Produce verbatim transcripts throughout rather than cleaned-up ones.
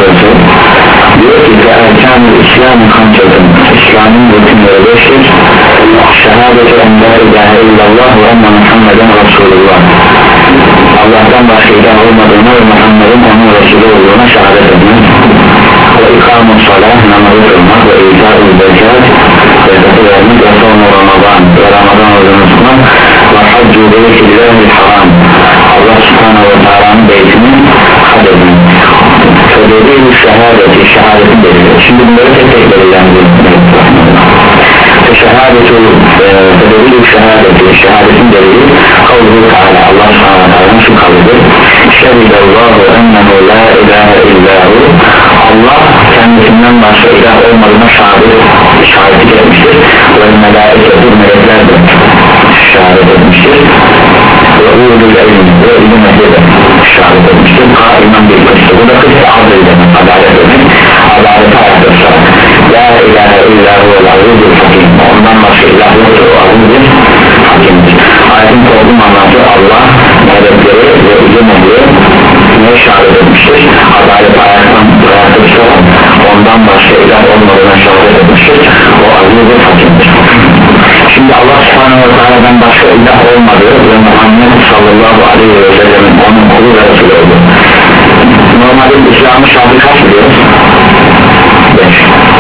sözü diyor ki erkan-ı İslam-ı kamçatın, İslam'ın rutinleri beştir. Şehadeti en la ilahe illallah ve enne Muhammeden Resulullah, Allah'tan başka ilah olmadığına ve Muhammed'in onun Resulü olduğuna şehadet etmek, ve ikam-ı salah, namazı kılmak ve İsa-ı zekat, zekatı vermek ve sonra Ramazan ve Ramazan orucunu tutmak ve haccu beytillahi haram, Allah subhanahu ve teala'nın beytini had etmek. Fedeli şehadeti, şehadetin delili. Şimdi bunları tek tek belirlendirmek. Şehadetu, fedeli şehadeti, şehadetin delili kavlu Teala, Allah subhanahu ve teala'nın şu kavludur: şehidallahu ennehu la ilahe illahu, Allah kendisinden başka ilah olmadığına şehadet, şehadet etmiştir ve melaiketu, melekler de şehadet etmiştir ve ulul ilm ve ilim ehli de şehadet etmiştir. Kaiman bir kısmı, bu da kısmı adil demek, adalet demek, adaleti ayakta tutarak la ilahe illahu vel azizul hakim, ondan başka ilah yoktur, o azizdir, hakimdir. Ayetin toplum anlatı Allah melekleri ve ilim ehli neye şehadet etmiştir? Adaleti ayaktan ayakta tutarak ondan başka ilah olmadığına şehadet etmiştir, o azizdir, hakimdir. Şimdi Allah subhanahu ve teala'dan başka ilah olmadığı ve Muhammed sallallahu aleyhi ve sellem'in onun kulu ve Resulü oldu. Normalde İslam'ın şartı kaç biliyoruz? beş.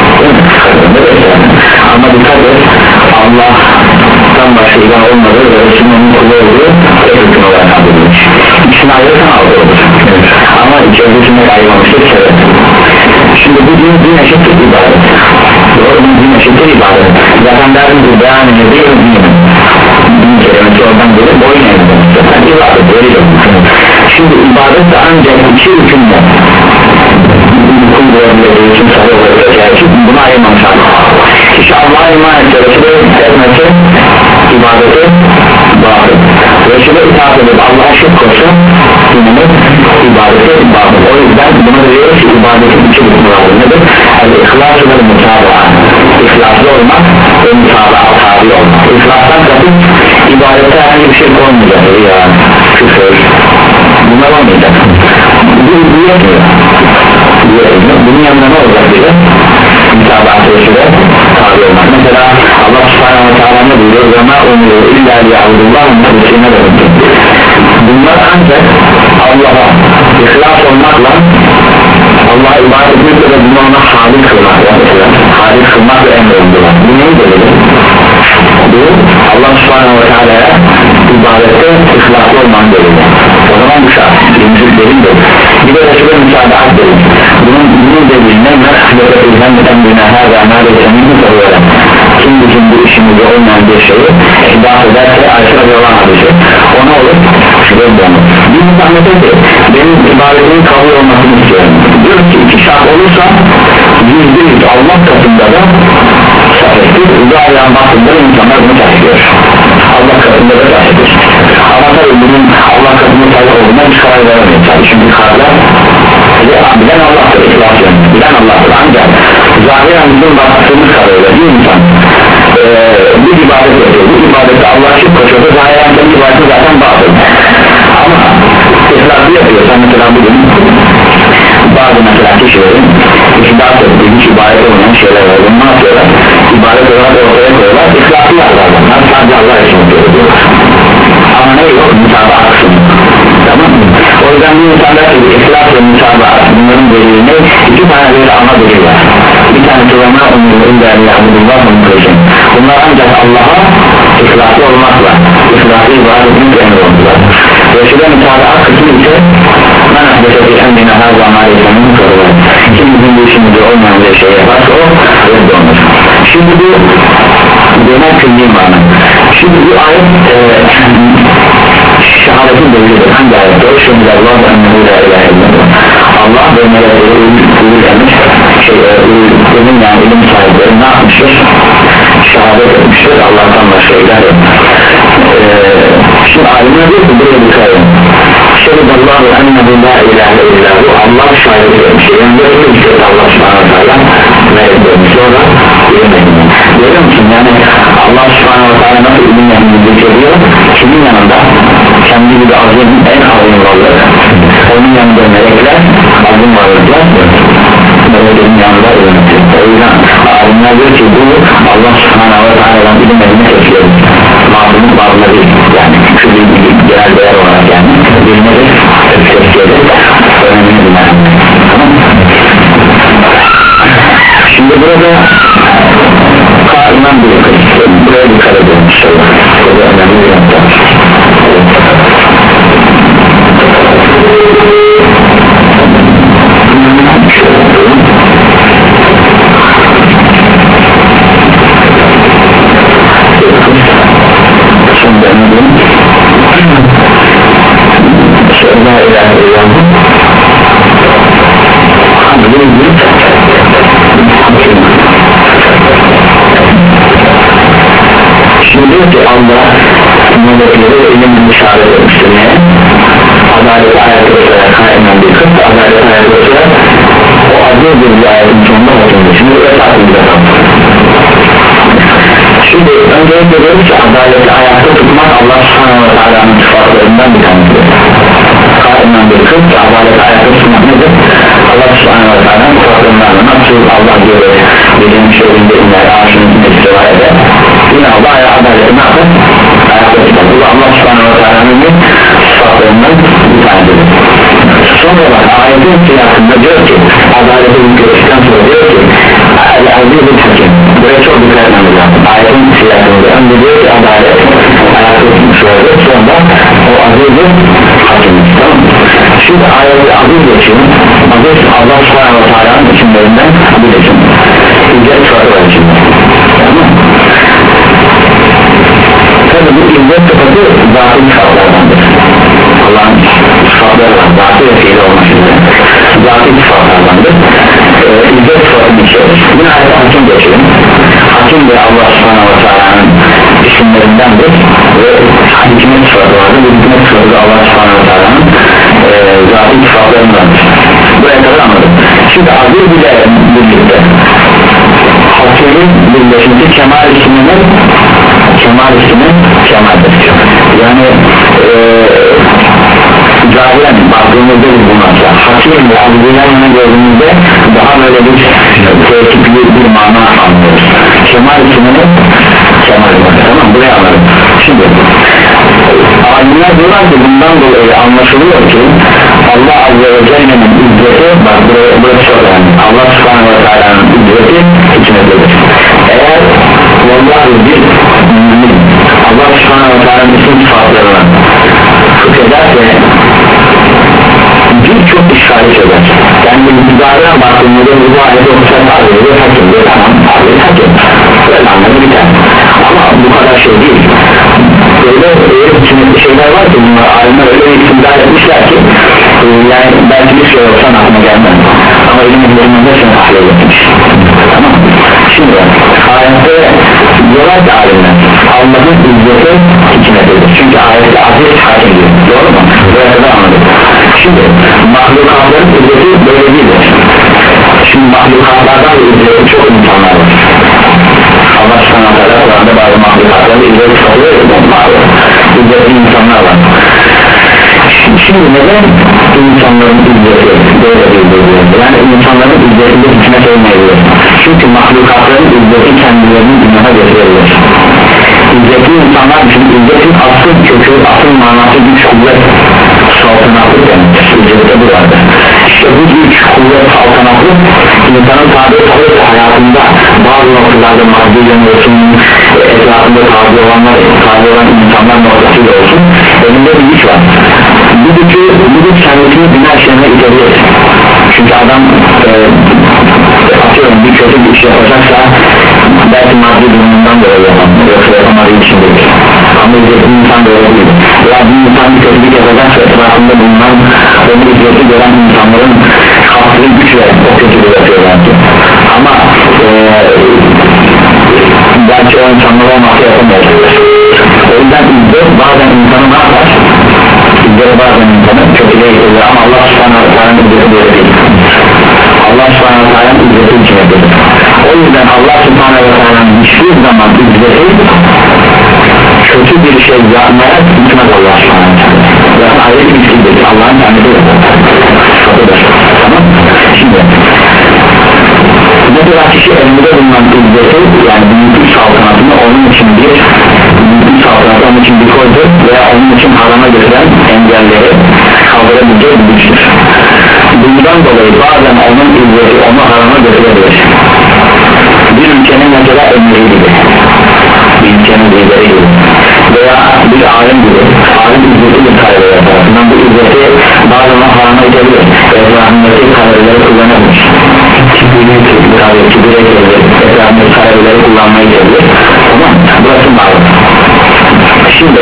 Ama dikkat et, Allah'tan başka ilah olmadığı ve Resulünün kulu olduğu tek hüküm olarak kaldırılmış. İkisini ayrıca aldı olur. Ama içerisinde ayrılmamıştır sebep. Şimdi bu din, din eşittir ibadet. Doğru mu? Din eşittir ibadet. Zaten derdim ki beyan edildiği din. Din kelimesi oradan gelip boyun edildiğimiz. Zaten ibadet veriyor. Şimdi ibadet de ancak iki hükümle kul verebileceği için, sarı verebileceği için bunu ayırmamış lazım. Kişi Allah'a iman etmesi, etmesi ibadeti bağlı. Resul'e itaat edip Allah'a şirk koşsa dinini ibadeti bağlı. O yüzden buna diyoruz ki ibadetin iki hükmü vardır. Nedir? El-İhlas-ı ve mutaba'a. İhlaslı olmak ve mutaba'a tabi olmak. İhlastan kasıt ibadete herhangi bir şey olmayacak. Ya, küfür, bunlar olmayacak. Bu yetmiyor. Bunun yanında ne olacak diye mutabaat Resul'e tabi olmak. Mesela Allah subhanahu ve teala ne buyuruyor? وَمَا اُمْرُوا اِلَّا لِيَعْبُدُوا مُخْلِصِينَ لَهُ الدِّينَ. Bunlar ancak Allah'a ihlas olmakla, Allah'a ibadet etmekle ve bunu ona halik kılmakla, halik kılmakla emrolundular. Bu neyi delili? Bu Allah subhanahu ve teala'ya ibadette ihlaslı olman delili. O zaman bu şart, birinci delildir. Bir de Resul'e müsaadaat delil. Bunun, bunun deliline men ahbete ilhemmeten bina hâzâ mâle zemini soruyla, kim bütün bu işimizde olmayan bir şeyi iddia ederse aykırı bir olan hadisi, o ne olur? Şüpheli de olur. Bir müsaade ki benim ibadetimin kabul olmasını istiyorum. Diyorum ki iki şart olursa yüzde yüz Allah katında da sahiptir, uzağlayan baktığında insanlar bunu taşıyor. Allah katında da sahiptir. Ama tabi bunun Allah katında sahip olduğuna hiç karar veremeyiz. Çünkü kararlar bilen Allah'tır, ihlas yönü bilen Allah'tır. Ancak zahiren bizim baktığımız kadarıyla bir insan ee, bir ibadet yapıyor, bu ibadette Allah'a şirk koşuyorsa zahiren senin ibadetin zaten batıl. Ama ihlaslı yapıyorsa mesela bugün bazı mesela kişilerin ihlas ettiği hiç ibadet olmayan şeyler var. Bunu ne yapıyorlar? İbadet olarak ortaya koyuyorlar, ihlaslı yazarlar, sadece Allah için yapıyorlar. Ama ne yok? Müsabaat kısmı. Tamam mı? O yüzden bu insanlar gibi ihlas ve müsabaat, bunların delilini iki tane bir ana delil var. Bir tane tulama umurun değerli Abdullah Muntayşin. Bunlar ancak Allah'a ihlaslı olmakla, ihlaslı ibadetini emrolundular. Resul'e müsabaat kısmı ise men ahbeteti emrine her zaman etmenin sorular. Kim bizim bu işimizde olmayan bir şey yaparsa o reddolmuş. Şimdi bu genel külli mana. Şimdi bu ayet e, şehadetin delilidir. Hangi ayette o? Şimdi Allah'u emrehu la ilahe illallah. Allah ve melekleri uyur emiş, şey, uyur yani ilim sahipleri ne yapmıştır? Şehadet etmiştir. Allah'tan başka ilah yok. E, şimdi alimler diyor ki buraya dikkat edin. Şehidallahu ennehu la ilahe illahu. Allah şahit etmiş. Yani böyle bir şey Allah subhanahu wa ta'ala verebiliyorum sonra ilim ehline görüyor musun yani Allah subhanahu wa ta'ala nasıl ilim ehline getiriyor kimin yanında kendi gibi azim en azim varlığı onun yanında melekler azim varlıklar meleklerin yanında yönetiyor o yüzden alimler diyor ki bu Allah subhanahu wa ta'ala'dan ilim ehline getiriyor mazlumun bazıları değil yani külli genel değer olarak yani bilmedir tepkiyedir önemli bir önemli tamam mı? Şimdi burada kaiman bir kısım buraya dikkat edelim inşallah burada önemli bir nokta şimdi önemli şöyle ilahe illallah şimdi diyor ki Allah melekleri ilim işaret etmiştir neye? Adalet ayakları olarak kaimen bir kısım adalet ayakları olarak o aziz bir ayetin sonunda oturmuş şimdi öyle takip edelim şimdi öncelikle diyoruz ki adaleti ayakta tutmak Allah subhanahu wa ta'ala'nın sıfatlarından bir tanesidir kaimen bir kısım adaleti ayakta tutmak nedir? Allah subhanahu wa ta'ala'nın sıfatlarından nasıl Allah diyor dediğim şeyinde iner arşının istiva eder yine Allah adaleti ne yapar? Ayakta tutar bu Allah subhanahu wa ta'ala'nın sıfatlarından bir tanesidir sonra bak ayetin siyasında diyor ki adaleti yükledikten sonra diyor ki el-azizul hakim buraya çok dikkat etmemiz lazım ayetin siyasında önce diyor ki adalet ayakta tutmuş oldu sonra o azizul hakim tamam mı? Şimdi ayeti aziz geçiyor aziz Allah subhanahu wa ta'ala'nın isimlerinden bir isim İzzet sıfatı var içinde tamam mı? Tabi bu izzet sıfatı zatı sıfatlardandır Allah'ın sıfatları var zatı ve fiili olmak üzere zatı sıfatlardandır ee, İzzet sıfatını içiyoruz yine ayeti hakim geçiyor hakim de Allah subhanahu wa ta'ala'nın isimlerindendir ve hikmet sıfatı vardır bu hikmet sıfatı da Allah subhanahu wa ta'ala'nın e, zatı sıfatlarındandır buraya kadar anladım şimdi aziz bile birlikte hakimin birleşince kemal isminin kemal isminin kemaldir yani eee zahiren baktığımızda biz bunlarca hakim ve azizden yana gördüğümüzde daha böyle bir teekipli bir mana anlıyoruz kemal isminin kemal tamam buraya anladım şimdi alimler diyorlar ki bundan dolayı anlaşılıyor ki Allah azze ve celle'nin izzeti bak buraya, buraya çok önemli Allah subhanahu wa ta'ala'nın izzeti içindedir eğer vallahi bir mümin Allah subhanahu wa ta'ala'nın isim sıfatlarına fıkhederse birçok işgali çözer yani müdahale baktığımızda bu ayeti okusak azizli hakim diyor tamam azizli hakim böyle anlamı biter ama bu kadar şey değil öyle öyle şeyler var ki bunlar alimler öyle bir isimdar etmişler ki yani belki bir şey olsan aklıma gelmez ama ilimlerimizde seni ahlak etmiş tamam şimdi ayette diyorlar ki alimler Allah'ın izzeti hikmetidir çünkü ayette aziz hakim diyor doğru mu? Böyle de anladık şimdi mahlukatların izzeti böyle değildir şimdi mahlukatlardan da izzeti çok insanlar var Allah subhanahu wa ta'ala Kur'an'da bazı mahlukatların izzeti kalıyor izzeti insanlar var şimdi neden insanların izzeti böyle değildir yani insanların izzetinde hikmet olmayabilir çünkü mahlukatların izzeti kendilerinin günaha getirebilir İzzetli insanlar için izzetin asıl kökü asıl manası güç kuvvet saltanatlık demektir izzette bu vardır işte bu güç kuvvet saltanatlık insanın tabi olup hayatında bazı noktalarda maddi yanıyorsun etrafında tabi olanlar tabi olan insanlar noktasıyla olsun elinde bir güç var bu gücü bu güç kendisini günah işlerine itebilir çünkü adam e, atıyorum bir kötü bir iş yapacaksa belki maddi durumundan dolayı yapamıyor yoksa yapamadığı için değil ama izzetli insan böyle değil ya bir insan bir kötülük yapacaksa etrafında bulunan onu izzetli gören insanların kaptığı güçle o kötülüğü yapıyorlar ki ama e, belki o insanlar olmasa yapamıyor o yüzden izzet bazen insanı ne yapar? İzzet bazen insanı kötülüğe getiriyor ama Allah subhanahu wa ta'ala'nın izzeti böyle değil Allah subhanahu wa ta'ala'nın izzeti içine gelir yapmaya gitmez Allah subhanahu wa ta'ala. Yani ayet bir şeydir, Allah'ın kendisi kapıdır. Tamam. Şimdi mesela kişi elinde bulunan izzeti, yani büyüklük saltanatını onun için bir büyüklük saltanatı onun için bir koydur veya onun için harama götüren engelleri kaldırabilecek bir güçtür. Bundan dolayı bazen onun izzeti onu harama götürebilir. Bir ülkenin mesela emri gibi, bir ülkenin lideri gibi veya bir alim gibi, alim izzeti bir kaybeder tarafından bu izzeti bazen harama gidebilir ve rahmeti kaybederleri kullanabilir. Kibirli kibirli etrafındaki kaybederleri kullanmayı gidebilir. Tamam, burası bağlı. Şimdi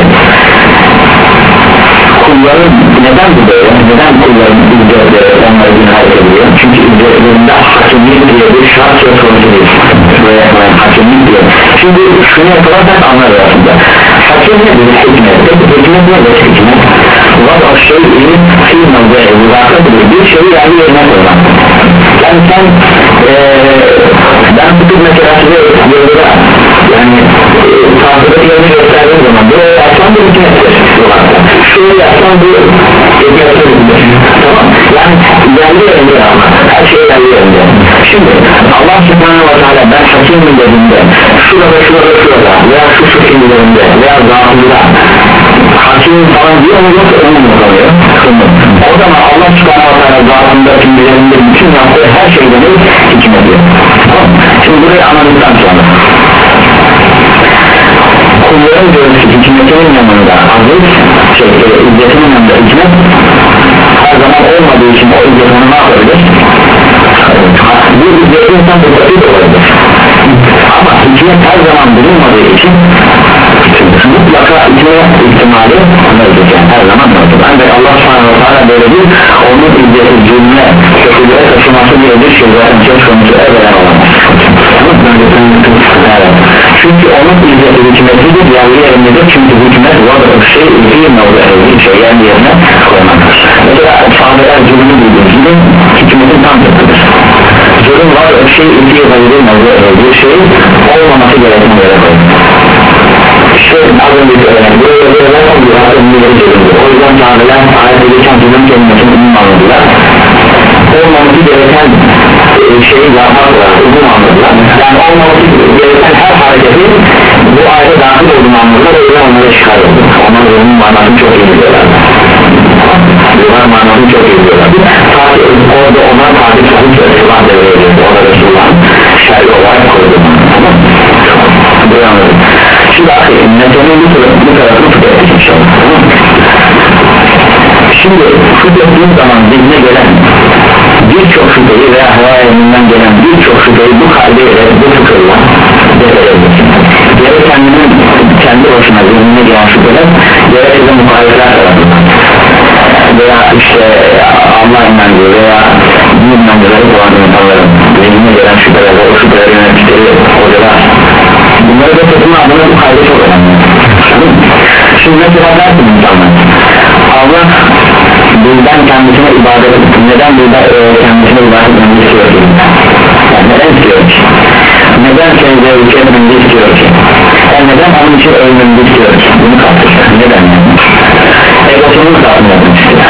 kulların neden bu böyle? Neden kulların ücretleri onları günahit ediyor? Çünkü ücretlerinde hakimlik diye bir şart söz konusu değil. Böyle hakimlik diyor. Şimdi şunu yaparsak anlar aslında. Hakim nedir? Hikmet. Hikmet nedir? Hikmet. Var o şey iyi filmden böyle uzaklıdır. Bir şeyi yerli yerine koymak. Yani sen ee, ben bu tür mesela size yolda yani tarzıda yerini gösterdiğim zaman böyle yapsan bir hikmettir. Şöyle yapsan bir hikmettir. Tamam. Yani yerli yerinde ama her şey yerli yerinde. Şimdi Allah subhanahu wa ta'ala ben hakimim dediğimde şurada şurada şurada veya şu şu filmlerinde veya zatında hakimim falan diyor mu yoksa onu mu kalıyor? O zaman Allah subhanahu wa ta'ala zatında filmlerinde bütün yaptığı her şeyden hikmet diyor. Tamam. Şimdi burayı anladıktan sonra kulların görüntüsü hikmetinin yanında aziz şey, izzetinin yanında hikmet her zaman olmadığı için o izzetini ne yapabilir? Bu izzeti insan dikkatit olabilir ama hikmet her zaman bulunmadığı için mutlaka içine ihtimali mevcut, yani her zaman mevcut. Ancak Allah subhanahu wa ta'ala böyle bir onun izzeti cümle kötülüğe taşıması diye bir şey zaten söz konusu evvelen olamaz. Evet. Çünkü onun izzeti hikmetidir, yerli yerindedir. Çünkü hikmet var o şey ilgili orada bir şey yerli yerine koymaktır. Mesela sahabeler zulümü bildiğiniz gibi hikmetin tam zıttıdır. Zulüm var o şey ilgili bir şey olmaması gereken yere koymaktır. İşte az önce söyledim, buraya böyle oldular, önleri çözüldü. O yüzden sahabeler ayette geçen zulüm kelimesini umum anladılar. Olmaması gereken şeyi yapmakla umum anladılar. Yani olmaması gereken her hareketi bu ayete dahil olduğunu anladılar. O yüzden onlara çıkardı. Onlar umum manasını çok iyi biliyorlar. Bunlar manasını çok iyi biliyorlar. Sadece orada onlar takip sahip Resulullah devreye girdi. Orada Resulullah'ın şerri olarak koydu. Tamam mı? Buraya anladım. Şimdi akıyım, nedenini bu tarafını tükettik inşallah. Tamam mı? Şimdi tükettiğim zaman zihne gelen birçok şüpheyi veya hayalinden gelen birçok şüpheyi bu kalbeyle, bu fıkırla deverebilirsin. Gerek kendinin kendi başına zihnine gelen şüpheler, gerek de muhalifler tarafından veya işte Allah inancı veya din inancıları olan insanların zihnine gelen şüpheler ve o şüpheleri yönettikleri hocalar, bunları da tutma adına bu kaydı çok önemli. Şimdi mesela dersin insanlar Allah bizden kendisine ibadet etsin. Neden bizden e, kendisine ibadet etmeni istiyor ki? Yani neden istiyor ki? Neden seni zevk etmeni istiyor ki? Yani neden onun için ölmeni istiyor ki? Bunu kaptırıyor. Neden yani? Egosunun tatmin etmek istiyor.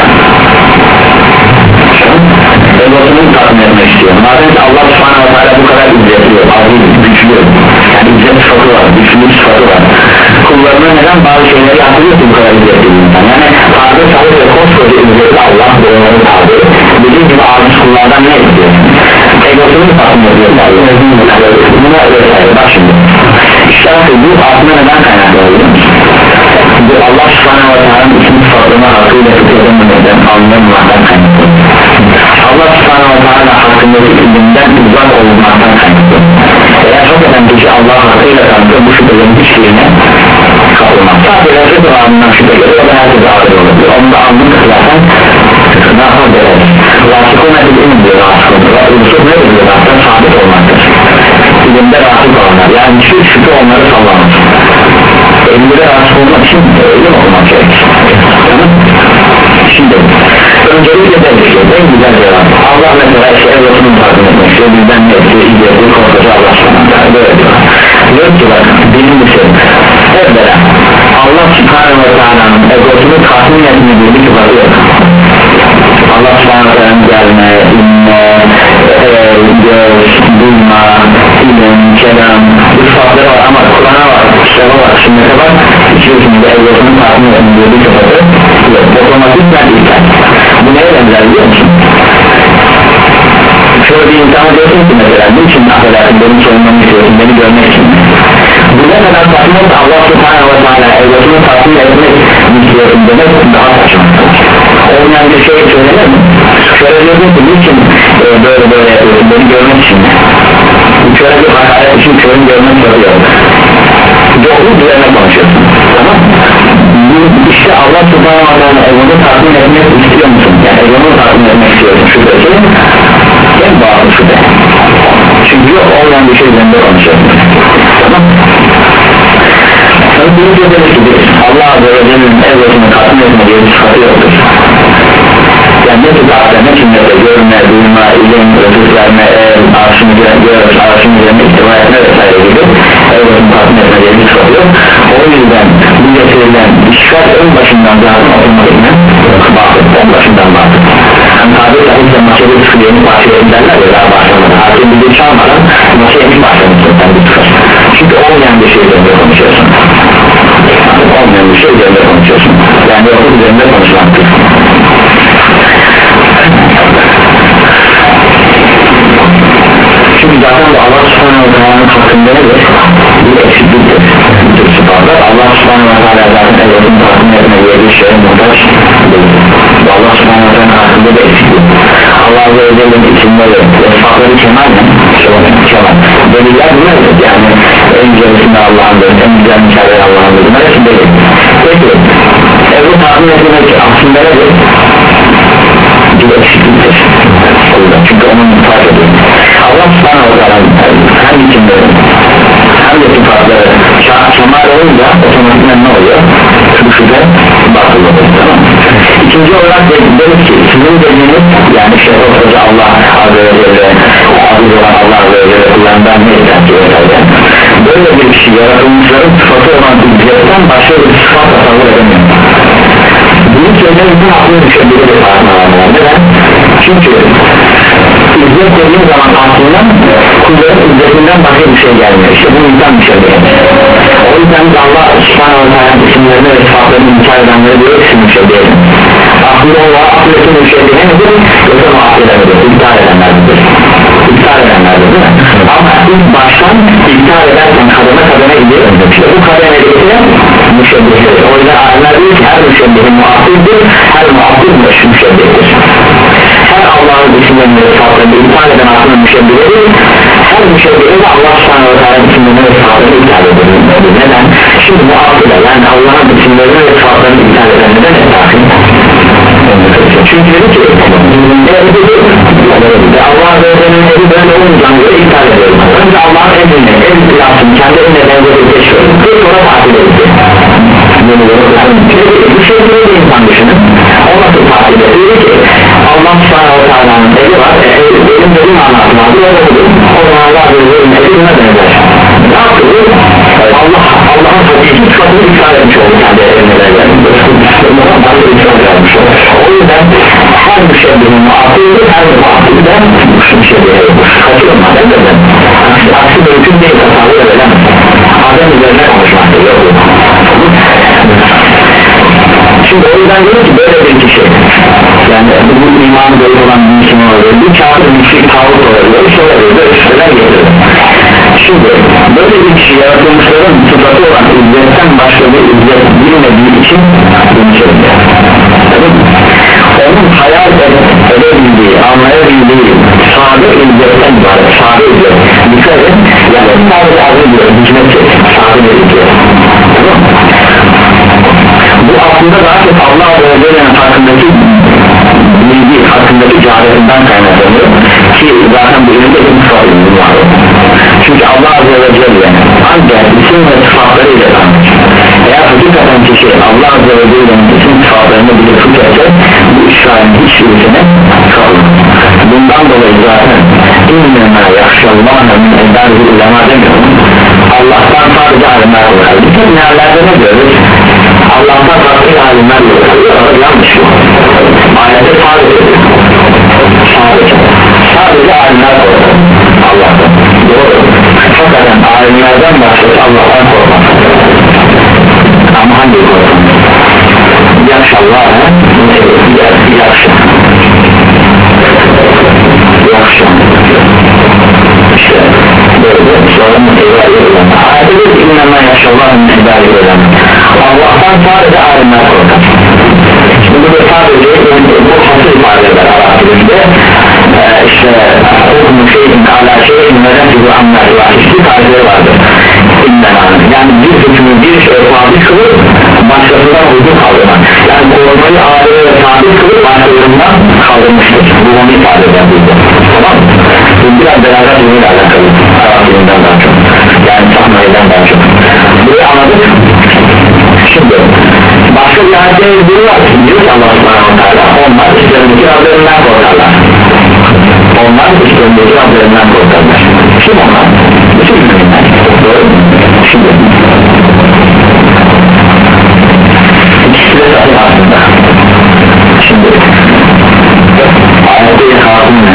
Egosunun tatmin etmek istiyor. Madem ki Allah subhanahu wa ta'ala bu kadar izletiyor, aziz, güçlü, yani izzet sıfatı var, güçlülük sıfatı var. Kullarına neden bazı şeyleri yapıyor ki bu kadar izletiyor insan? Yani tabi sahip ve koskoca izzetli Allah bu onların tabi. Bizim gibi aziz kullardan ne istiyor? Egosunun tatmin ediyor. Buna öyle bak şimdi. İşte bu aslında neden kaynaklı oluyor? Bu Allah subhanahu wa ta'ala'nın isim sıfatlarına hakkıyla tutuyordan anlamaktan kaynaklı. Allah subhanahu wa ta'ala hakkındaki ilimden uzak olmaktan kaynaklı. Eğer çok önemli ki Allah hakkıyla tanıdığı bu şüphelerin hiçbirine kapılmaz. Sadece Resul Allah'ından şüphe geliyor, o da herkese ağır olur. Onu da anlık zaten ne yapar verir. Rasıkun edip ilim diyor rasıkun. Rasıkun nedir diyor zaten sabit olmaktır. İlimde rasık olanlar, yani hiçbir şüphe onları sallamaz. Elimde rasık olmak için ilim okumak gerekir. Şimdi öncelikle de en güzel cevap Allah mesela işte evlatının takdim etmek istiyor, bizden ne etti, iyi etti, korkacı Allah sana böyle diyor. Diyor ki bak birincisi evvela Allah subhanahu wa sana diyorsun ki mesela niçin affedersin benim sorunlarımı istiyorsun beni görmek için burada kadar saçma da Allah subhanahu wa ta'ala evlatını tatmin etmek istiyorsun demek daha saçma olmayan bir şey söylenir mi? Şöyle diyorsun ki niçin e, böyle böyle yapıyorsun beni görmek için şöyle bir hakaret için körün görmek soruyor doğru üzerine konuşuyorsun tamam işte Allah subhanahu wa ta'ala evlatını tatmin etmek istiyor musun? Yani evlatını tatmin etmek istiyorsun şüphesi en bağlı şüphe çünkü olmayan bir şey üzerinde konuşuyorsun tamam tabi bunu söyleriz ki Allah Azze ve Celle'nin evlatını tatmin etme diye bir sıfatı yoktur yani ne tutarsa ne kimlete görme, duyma, ilim, rızık verme, el, arşını görür, arşını görme, ihtiva etme vesaire gibi evlatını tatmin etme diye bir sıfatı yok o yüzden bu getirilen işgal en başından zaten otomatikmen bakıp en başından bakıp yani tabi sahipse maçede sıkıyeni parçaya giderler ya daha başlamadan hakim bir şey çalmadan maçaya hiç başlamışsın sen bir tıkır çünkü olmayan bir şey üzerinde konuşuyorsun yani olmayan bir şey üzerinde konuşuyorsun yani yoksa üzerinde konuşmaktır çünkü zaten bu Allah subhanahu wa ta'ala'nın hakkında nedir? Bir eksikliktir bir sıfatlar Allah subhanahu wa ta'ala zaten evlatını tatmin etmeye bir şeye muhtaç değil bu Allah subhanahu wa ta'ala'nın hakkında bir eksiklik Allah Azze ve Celle'nin isimleri ve sıfatları kemal mi? kemal deliller bunlardır yani en güzelisinde Allah'ındır en güzel mükemmel Allah'ındır bunlar hepsi delil peki evlatını tatmin etmek aslında nedir? bir eksikliktir çünkü onun muhtaç ediyor Allah subhanahu wa ta'ala hem isimleri hem de sıfatları kemal olunca otomatikten ne oluyor? bu şüphe batıl olur tamam ikinci olarak deriz ki sizin dediğiniz yani şey ortada Allah Azze ve Celle aziz olan Allah Azze ve Celle kullanından ne iddiatı vesaire böyle bir kişi yaratılmışların sıfatı olan ücretten başka bir sıfat tasavvur edemiyor bunu söylemek bu aklına düşebilir bir farkına var neden? çünkü ücret dediğin zaman aklından kulların ücretinden başka bir şey gelmiyor işte bu insan bir şey değil o yüzden de Allah subhanahu wa ta'ala isimlerini ve sıfatlarını inkar edenleri diyor isim bir şey değil aklında olan aklındaki bir şey değil nedir? yoksa mı akledemedir? İptal edenlerdir İptal edenlerdir değil mi? ama ilk baştan iptal ederken kademe kademe gidiyor işte bu kademedeki müşebbihleri o yüzden alimler diyor ki her müşebbihin muakkildir her muakkil müşebbihtir her Allah'ın isimlerini ve sıfatlarını iptal eden aklının müşebbileri her müşebbihi de Allah subhanahu wa ta'ala isimlerini ve sıfatlarını iptal edilir neden? şimdi muakkile yani Allah'ın isimlerini ve sıfatlarını iptal eden neden etrafın? çünkü dedi ki ve Allah ve Allah'ın evi böyle olmayacağını göre iptal ediyoruz önce Allah'ın emrini, ev ilahını kendi emrine benzeri geçiyor ve sonra tatil ediyor bir şey böyle bir insan düşünün o nasıl tatil ediyor ki Allah subhanahu wa ta'ala'nın evi var e, benim dediğim anlatım aldı o zaman Allah ve Allah'ın evi buna benzer ne yaptı bu? Allah Allah'ın hakiki sıfatını iptal etmiş oldu kendi emrine vermiş o yüzden her müşebbihin muakkildir her muakkilden müşebbihe kaçırma değil mi? aksi mümkün değil tasavvur edilemez Adem üzerine konuşmaktır şimdi o yüzden diyor ki böyle bir kişi yani bu imanı böyle olan bir insan olabilir bir kafir müşrik tavuk olabilir bir şey olabilir böyle şeyler getirir şimdi böyle bir kişi yaratılmışların sıfatı olan izzetten başka bir izzet bilmediği için bunu söylüyor onun hayal edebildiği anlayabildiği sade izzetten var sade izzet dikkat edin yani sadece adı diyor hikmet sade bir izzet bu aslında daha çok Allah ve Celle'nin hakkındaki bilgi hakkındaki cehaletinden kaynaklanıyor ki zaten bu üründe bir sıfatı var çünkü Allah Azze ve Celle ancak isim ve sıfatlarıyla tanır eğer hakikaten kişi Allah Azze ve Celle'nin isim sıfatlarını bilip tutarsa bu işgalin hiçbirisine kalır bundan dolayı zaten İnnemâ yakşallâhe min eddâzil ulema demiyor Allah'tan sadece alimler olur bütün meallerde ne diyoruz? Allah'tan farklı alimler yok yanlış mı? Ayette sadece sadece sadece alimler korkar Allah'tan doğru hakikaten alimlerden başkası Allah'tan korkmaz ama hangi korkar? Yakşallah yakşallah yakşallah ayette diyor ki innema yaşallahın ibâli ölen Allah'tan sadece alimler korkar. Şimdi bu sadece bu hasıl ifade eder Arap dilinde ee, işte hukmu şeyin ala şeyin ve nefsi bu anlar var hiçbir tarihi vardır yani bir hükmü bir şey sabit kılıp başkasından uygun kaldırmak yani korumayı ağrıya ve sabit kılıp başkalarından kaldırmıştır bu onu ifade eder burada tamam mı? Bu biraz beraber ürünle alakalı Arap dilinden daha çok yani sahmayeden daha çok burayı anladık. Şimdi başka bir ayette bir var diyor ki Allah subhanahu teala onlar işlerindeki Rablerinden korkarlar onlar işlerindeki Rablerinden korkarlar kim onlar? bütün müminler doğru mu? Şimdi ikisi de sahih aslında şimdi ayette ilhakım ne?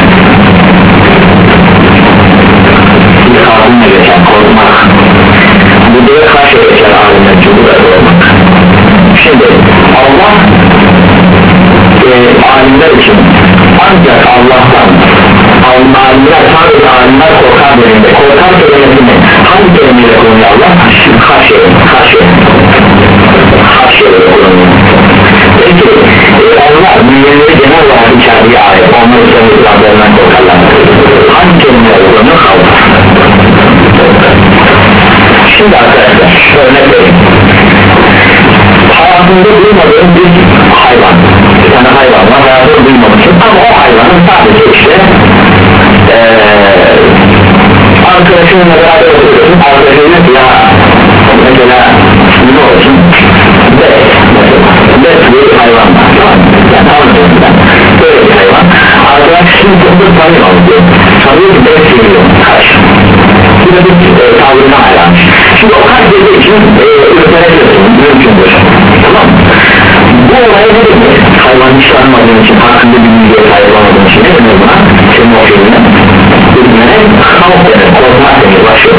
ilhakım ne geçen korkmak bu diye karşı geçen alimler cumhuriyet olmak şimdi Allah e, alimler için ancak Allah'tan alimler sadece alimler korkar bölümde korkar kelimesini hangi kelimeyle kullanıyor Allah? Haşye haşye haşye ile kullanıyor peki e, onlar müminleri genel olarak içerdiği ayet onlar üzerinde Rablerinden korkarlar hangi kelimeyle kullanıyor? Allah şimdi arkadaşlar örnek vereyim hayatında duymadığım bir hayvan bir tane hayvan var hayatında duymamışım ama o hayvanın sadece işte ee, arkadaşınla beraber oturuyorsun arkadaşınla ya mesela ne olsun bet bet bir hayvan var yani anlıyorum ben böyle bir hayvan arkadaş şimdi çok tanıyor diyor sanıyor ki bet seviyor kaç bu da bir e, tavrına hayranmış şimdi o kaç dediği için e, ürperebiliyorsun mümkündür tamam bu olaya ne demek hayvan hiç tanımadığın için hakkında bir bilgiye sahip olmadığın için ne demek buna senin o şeyine ürpere kalk denir korkmak denir başlıyor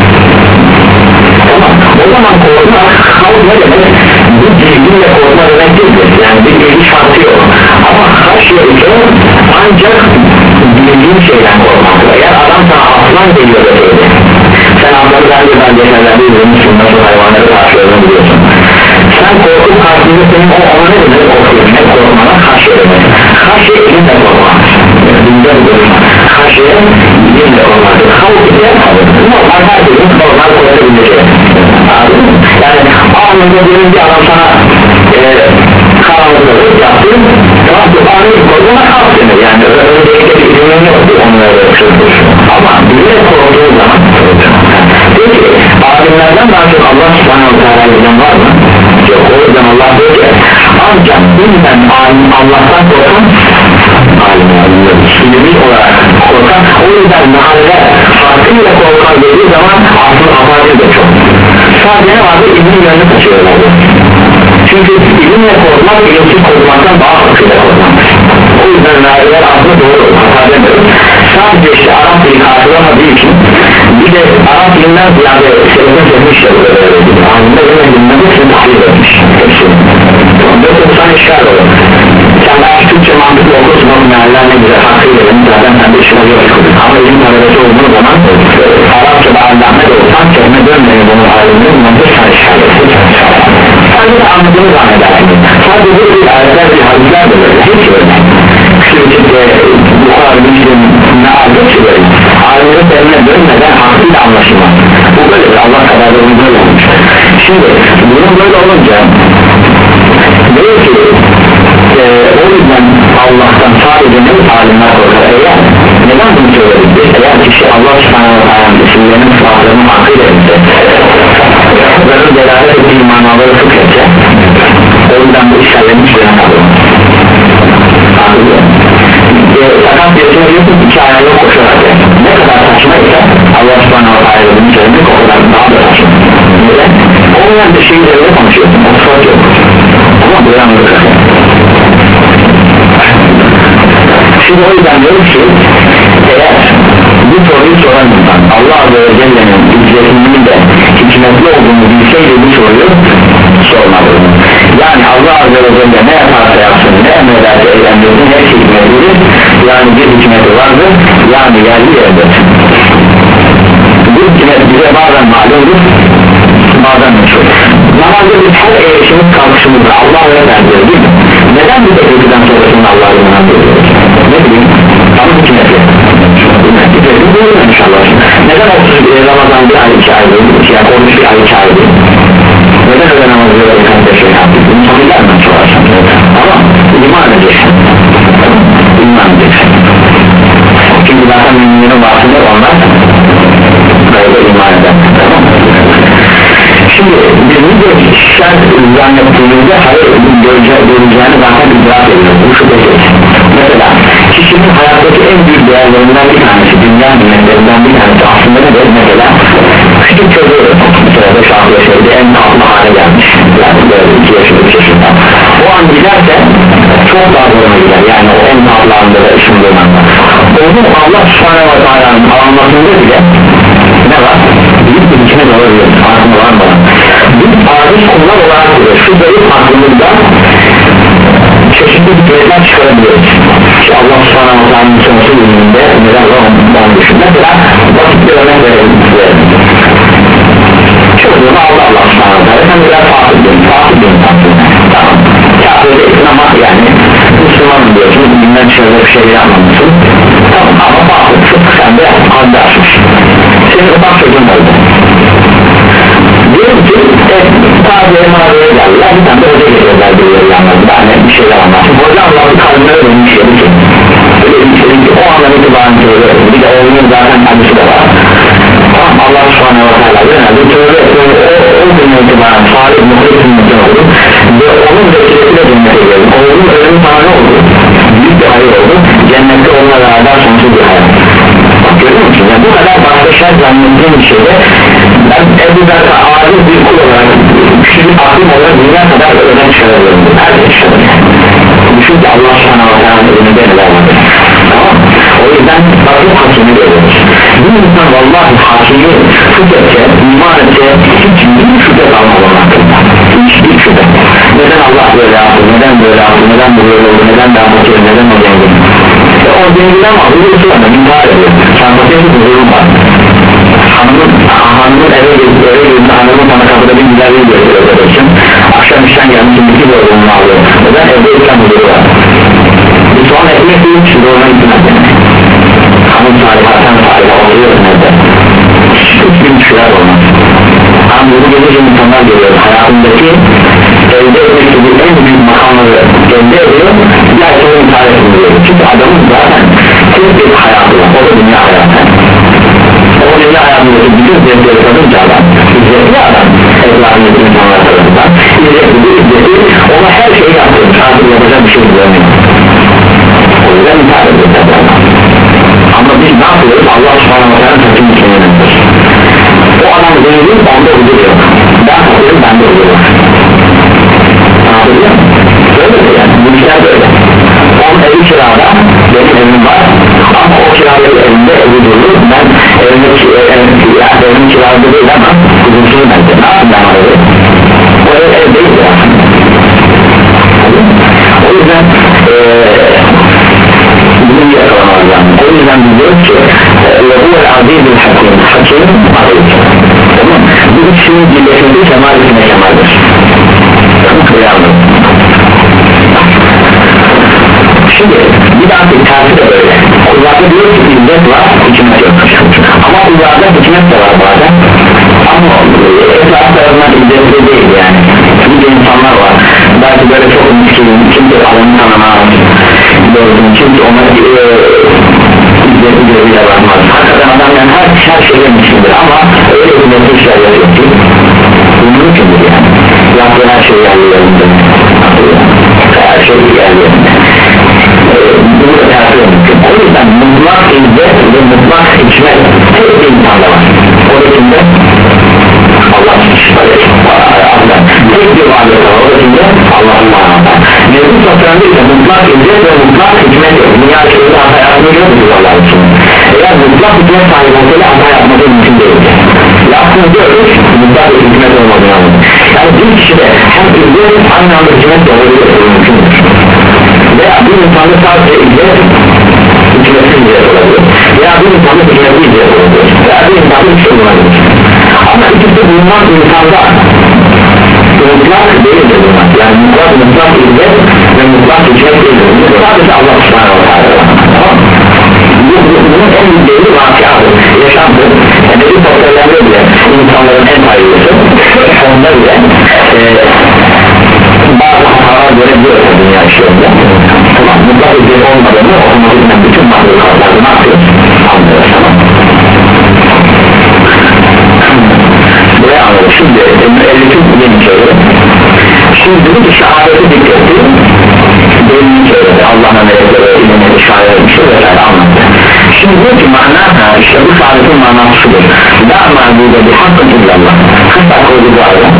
tamam o zaman korkmak kalk ne demek bu bilgiyle korkma demek değildir yani bir bilgi şartı yok ama haşye ise ancak bildiğin şeyden korkmak eğer adam sana aslan geliyor deseydi sen anları bence ben geçenlerde izlemişsin nasıl hayvanları karşıladığını biliyorsun sen korkup karşılığında senin o ona ne demek korkuyorsun ne korkmana haşye demek haşye ilimle korkmak bilgiyle korkmak haşye ilimle korkmak havuk ise normal herkesin normal korkabileceği yani anında birinci adam sana e, karanlıkları yaptı tamam bu anı korkuna kalk denir yani öncelikle bir ilimin yoktu onları ama bilerek korktuğu zaman peki alimlerden daha çok Allah subhanahu teala'dan var mı? Yok o yüzden Allah diyor ki ancak bilmem alim Allah'tan korkan alimler ilmi olarak korkan o yüzden mahalle hakkıyla korkan dediği zaman aslında afazi de çok sadece ne vardı ilmin yönünü kaçıyorlar çünkü ilimle korkmak ilimsiz korkmaktan daha hakkıyla korkmaktır o yüzden nahiyeler aslında doğru hata demiyorum sadece işte Arap dili karşılamadığı için bir de Arap dilinden ziyade sebebine çekmiş ya burada böyle değil anında yine dilinden hepsini tahlil etmiş hepsini yoksa bu sana işgal olur sen belki Türkçe mantıklı okursun o mealler ne güzel hakkıyla benim zaten sen de işine yok ama ilim talebesi olduğu zaman Arapçada allame de olsan kelime dönmeyin bunu alimde bunları sana işgal etsin sadece anladığını zannedersin sadece bu bir ayetler bir hadisler de böyle hiç öyle Türkçe'de bu kadar bilgilim ne aldıkça böyle alimlerin terimine dönmeden hakkıyla anlaşılmaz bu böyle Allah kadar da bunu böyle olmuş şimdi bunun böyle olunca diyor ki e, o yüzden Allah'tan sadece ne alimler korkar eğer neden bunu söyledik eğer kişi Allah subhanahu wa ta'ala isimlerinin sıfatlarını hakkıyla etse bunların delalet ettiği manaları fıkhetse o yüzden bu işlerlerin hiçbirine kalır fakat birisine diyorsun iki ayağıyla koşarak ne kadar saçma ise Allah subhanahu wa ta'ala bunu söyledik o kadar daha da saçma neden? olmayan bir şeyi üzerinde konuşuyorsun o sıfat yok ama bu yanlık şimdi o yüzden diyorum ki eğer bu soruyu soran insan Allah Azze ve Celle'nin izzetinin de hikmetli olduğunu bilseydi bu soruyu sormalı yani Allah Azze ve Celle ne yaparsa yapsın ne emrederse eylemlerin hepsi hikmetlidir yani bir hikmeti vardır yani yerli yerdir bu hikmet Ramazan bir ay iki ay değil, iki ay olmuş bir ay iki ay değil. Neden öyle namazı yok bir şey yaptık? Bunu tabi gelmez sorarsan. Ama iman edeceksin. İman edeceksin. Çünkü zaten müminlerin vaatında onlar böyle iman eder. Tamam mı? Şimdi biz bu görüşler zannettiğimizde hayır göreceğini zaten idrak ediyoruz. Bu şüphesiz. Mesela kişinin hayattaki en büyük değerlerinden bir tanesi, dünya nimetlerinden bir tanesi aslında nedir? Mesela küçük çocuğu mesela beş altı yaşında en tatlı hale gelmiş, yani böyle iki yaşında üç yaşında o an giderse çok daha zoruna gider, yani o en tatlı anda da ışındığın anda onu Allah subhanahu wa ta'ala'nın anlatımında bile ne var? Büyük bir içine doğru diyoruz, farkında var mı? Biz aciz konular olarak diyoruz, şu zayıf hakkımızdan çeşitli hikmetler çıkarabiliyoruz. İşte Allah subhanahu wa ta'ala'nın sonsuz ilminde neden var onu düşün. Mesela basit bir örnek verelim size. Çocuğunu aldı Allah subhanahu wa ta'ala, sen biraz fatih diyorsun, fatih diyorsun, tamam. Kâfir değilsin ama yani Müslüman diyorsun, bilmem şöyle bir şey yapmamışsın, tamam ama fatih, sıkı sen de haddi aşmış. Senin ufak çocuğun oldu. Diyorum ki tabiye mağazaya geldiler, bir tane de hoca getirdiler bir yanlarında, hani bir şeyler anlatsın. Hoca anlattı, kalbimlere dönmüş dedi ki öyle bir şey ki o andan itibaren söylüyor, bir de oğlunun zaten kendisi de var. Tamam, Allah subhanahu wa ta'ala genelde tövbe etmeyi o günden itibaren salih muhlis ümmetten oldu ve onun vesilesiyle cennete geldi. Oğlunun ölümü sana ne oldu? Büyük bir hayır oldu, cennette onunla beraber sonsuz bir hayat. Bak görüyor musun? Yani bu kadar başka şart zannettiğim bir şeyde ben Ebu Bekir'e aciz bir kul olarak küçük aklım olarak dünya kadar öden çıkarıyorum. Nerede çıkarıyorum? Düşün ki Allah subhanahu wa ta'ala önünde neler var. Tamam. O yüzden bakım hakimi görüyoruz. Bir insan vallahi hakimi şüphetse, iman etse hiçbir şüphe kalmadan hakkında. Hiçbir şüphe. Neden Allah böyle yaptı, neden böyle yaptı, neden bu böyle oldu, neden ben bakıyorum, neden o zengin? E o zenginden var, bu yoksa da intihar ediyor. Çantasıyla bir durum var. Hanımın, hanımın eve geldi, eve geldi, hanımın bana kapıda bir güzel bir gösteriyor kardeşim. Akşam işten gelmişim, iki zorluğunu alıyor. Neden evde işten huzuru var? Bir soğan ekmek değil, şu zoruna gitmez. Hanım salihatan salihatan oluyor nerede? Hiçbir müşkiler olmaz. Ama bu gece insanlar geliyor, hayatındaki elde etmek gibi en büyük makamları elde ediyor, bir ay sonra intihar ediliyor. Çünkü adamın zaten tek bir hayatı var, o da dünya hayatı. O dünya hayatındaki bütün zevkleri tadınca adam, izzetli adam, etrafındaki insanlar tarafından, izzetli bir izzeti, ona her şeyi yaptırmış, artık yapacak bir şey bulamıyor. O yüzden intihar ediyor tabi adam. Ama biz ne yapıyoruz? Allah subhanahu wa ta'ala takım içine yönetiyor. O adam zengin, onda huzur yok. Ben bakıyorum, bende huzur var. Anladın mı? Böyle mi yani? Bu işler böyle. Onun evi kirada, benim evim var. Ama o kirada evimde evi durur. Ben evimde yani evim kirada değil ama huzursuzum bence. Ne yapayım ben orada? O ev ev değil ya. O yüzden eee bunu yakalamaz yani. O yüzden diyoruz ki Allah'u azizül hakim, hakim aziz. Tamam. Bu ikisinin birleşmesi kemal içine kemaldir. Tamam. Şimdi bir daha bir tersi de böyle. Kullarda diyor ki izzet var, hükümet yok. Ama kullarda hükümet de var bazen. Ama etraf tarafından izzetli değil yani. Bir insanlar var. Belki böyle çok miskin, kimse alını tanımaz. Gördüm, kimse ona izzetli gözüyle bakmaz. Hakikaten adam yani her, her şeyle miskindir ama öyle bir mesaj işler yapıyor ki bu mümkündür yani. Yaptığı her şey yerlerinde. Her şey yerlerinde. Bunu da tersi mümkün. O yüzden mutlak izzet ve mutlak hikmet tek bir insanda var. O içinde Allah Allah tek bir varlık var. O içinde Allah'ın manada. Mevcut sosyalde ise mutlak izzet ve mutlak hikmet yok. Dünya şeyleri hata yapmayı görmüyoruz Allah için. Eğer mutlak hikmet sahibi olsaydı hata yapmadığı mümkün değil. Yaptığını görürüz, mutlak bir hikmet olmadığını anladık. Yani bir kişide hem izzet aynı anda hikmet de olabilir, mümkündür. Veya bir insanda sadece izzet hikmetli izzet olabilir. Veya bir insanda hikmetli izzet olabilir. Veya bir insanda hiç olabilir. Ama ikisi bulunmak insanda mutlak değildir bunlar. Yani mutlak mutlak izzet ve mutlak hikmet değildir. Sadece Allah subhanahu wa ta'ala. Tamam mı? Bunun en büyük değeri vakıadır, yaşamdır. Yani bir sosyallerinde bile şimdi müellifin yeni söylüyor. Şimdi dedi ki şehadeti dikkatti belli söyledi Allah'ın melekleri ilimleri şahit etmiştir vesaire anlattı. Şimdi diyor ki manada işte bu şehadetin manası şudur: la ma'bude bi hakkın illallah. Kaç dakika oldu bu arada?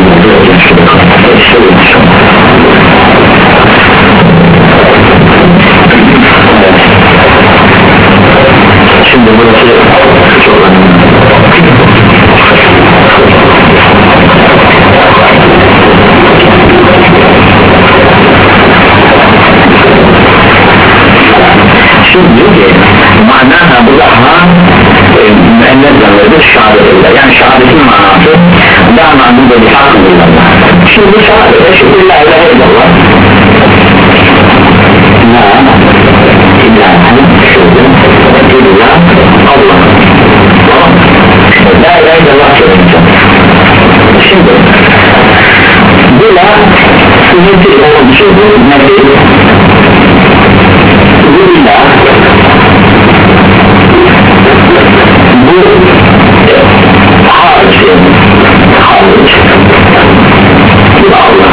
Şimdi burası çok önemli. Şimdi diyor ki manaha bu daha müennet zanlıdır şehadetle, yani şehadetin manası la ma'bude bi hakkın illallah. Şimdi bu şehadete şükür la ilahe illallah la ilahe illallah Allah la ilahe illallah söyleyeceğim. Şimdi bu la sünneti olan şey bu nedir? Bu ilah bu hariç hariç bu Allah,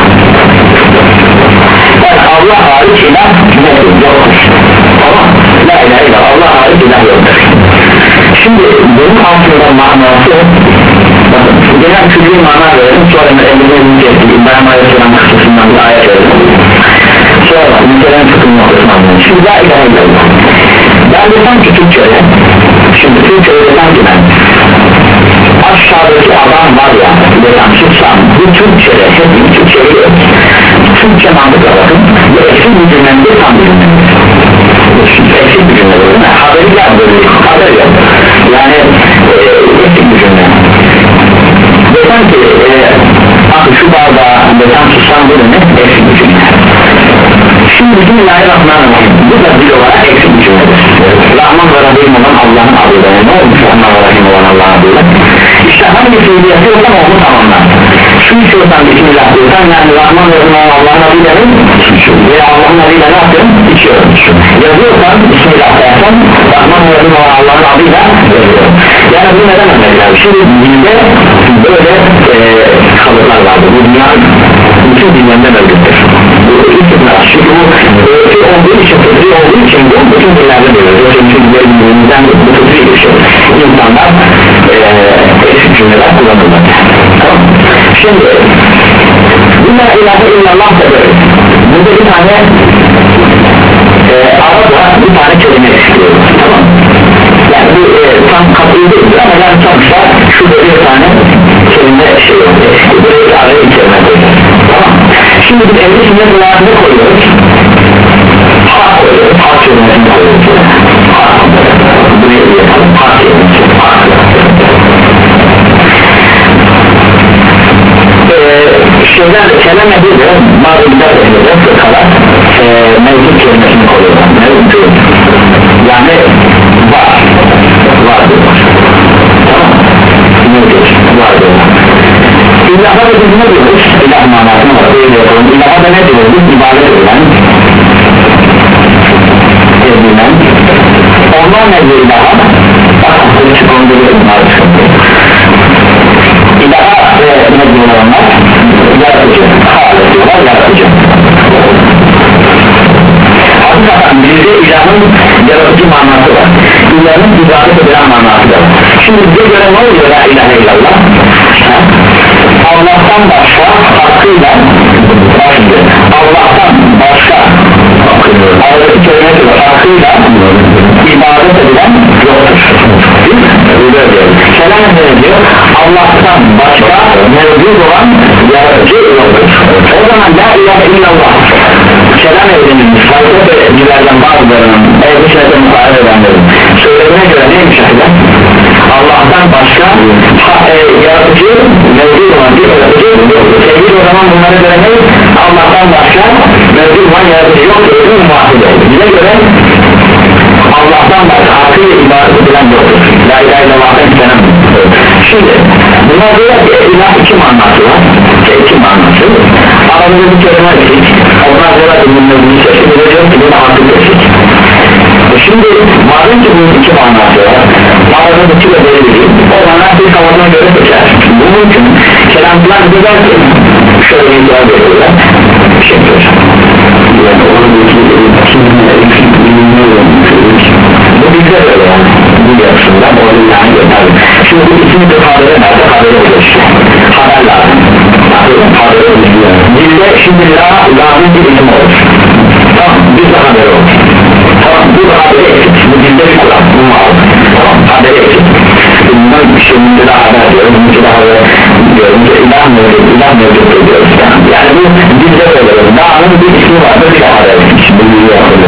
yani Allah hariç ilah yoktur. Tamam, la ilahe illallah Allah hariç ilah yoktur. Şimdi bunun altında manası bakın genel külli mana verelim, sonra elimizin geçtiği İbrahim Aleyhisselam kısmından bir ayet verelim, sonra mütelen fıkhın noktasını anlayın. Şimdi la ilahe illallah ben desem ki Türkçe'de, şimdi Türkçe'de desem ki ben aşağıdaki adam var ya desem çıksam bu Türkçe'de hep Türkçe'de Türkçe mantıkla bakın bu eksik bir cümlemde tam bir cümlemde eksik bir cümle değil mi? Haberi gelmiyor, haber yok yani e, eksik bir cümle desem ki e, bakın şu bardağı desem çıksam bu demek eksik bir cümle. Şimdi Bismillahirrahmanirrahim bu da bir olarak eksik bir cümledir. Rahman ve Rahim olan Allah'ın adıyla, ne olmuş Rahman ve Rahim olan Allah'ın adıyla? İşte hangi fiili yapıyorsan onu tamamlar. Şu içiyorsan Bismillah diyorsan, yani Rahman ve Rahim olan Allah'ın adıyla ne? Veya Allah'ın adıyla ne yapıyorum? İçiyorum. Yazıyorsan Bismillah dersen Rahman ve Rahim olan Allah'ın adıyla yazıyorum. Yani bu neden önemli? Şimdi dilde böyle e, kalıplar vardır. Bu dünya bütün dinlerinde mevcuttur. Bu istikrar, çünkü bu öğreti olduğu için, fıtri olduğu için bu bütün dinlerde mevcuttur. Çünkü dinlerimizden bu fıtri bir şey. İnsanlar eksik cümleler kullanırlar. Tamam. Şimdi bu la ilahe illallah da böyle. Burada bir tane e, arada bir tane kelime istiyor. Tamam. Yani bu e, tam katıyı değil ama yani sonuçta şurada bir tane kelime şey yok. Buraya bir araya bir kelime koyuyoruz. Tamam. Şimdi biz evde sünnet olarak ne koyuyoruz? Hak koyuyoruz. Hak kelimesini koyuyoruz. Hak. Buraya bir yapalım. Hak kelimesi. Hak. Şeyden kelam edilir, bazı bidat edilir, fırkalar e, mevcut kelimesini koyuyorlar. Mevcut. Yani var. Var diyorlar. Tamam. Mevcut. Var diyorlar. İlaha da biz ne diyoruz? İlah manasını var. İlaha da ne diyoruz? İbadet edilen, edilen. Onlar ne diyor ilaha? Bak, açık onu biliyorum artık. İlaha ve ne diyorlar onlar? Yaratıcı. Hâle diyorlar, yaratıcı. Hakikaten bizde ilahın yaratıcı manası var. İlahın ibadet edilen manası var. Şimdi bize göre ne oluyor la ilahe illallah? Allah'tan başka hakkıyla Allah'tan başka aradaki kelimesi var, hakkıyla ibadet edilen yoktur. Kelam ne diyor? Allah'tan başka mevcut olan yaratıcı yoktur. O zaman la ilahe illallah kelam edilmiş fayda ve dilerden bazılarının evde şeyden muhabbet edenlerin söylediğine göre neymiş ahide? Allah'tan başka ha, e, yaratıcı mevcut olan bir yaratıcı yoktur. Sevgili o zaman bunlara göre ne? Allah'tan başka mevcut olan yaratıcı yoktur. Bize göre Allah'tan başka hakkıyla ibadet edilen yoktur. La ilahe illallah'tan istenen. Şimdi buna göre ilah iki manası var. İki manası. Aramızda bir kelime eksik. Onlar göre ürünlerini seçtik. Bir de diyor ki bir de hakkı eksik. Şimdi madem ki bunun iki manası var, aradaki de belli değil, o zaman bir kavramına göre seçer. Bu mümkün. itibar ediyorlar bir şey diyor yani oradaki bu bizde böyle yani bu yapısından orada yani gösterdi şimdi bu ikimiz de habere nerede habere oluyor işte haber lazım haber oluyor bizde şimdi la la'nın bir isim olur tamam bizde haberi olur tamam bu haberi eksik bu bizde bir kural bunu aldı tamam haberi eksik bundan bir şey müdde daha haber diyoruz müdde daha haber diyoruz ilah mevcut ilah mevcut diyoruz yani bu bizde böyle la'nın bir ismi vardır bir haber eksik şimdi bu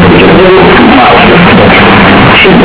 şimdi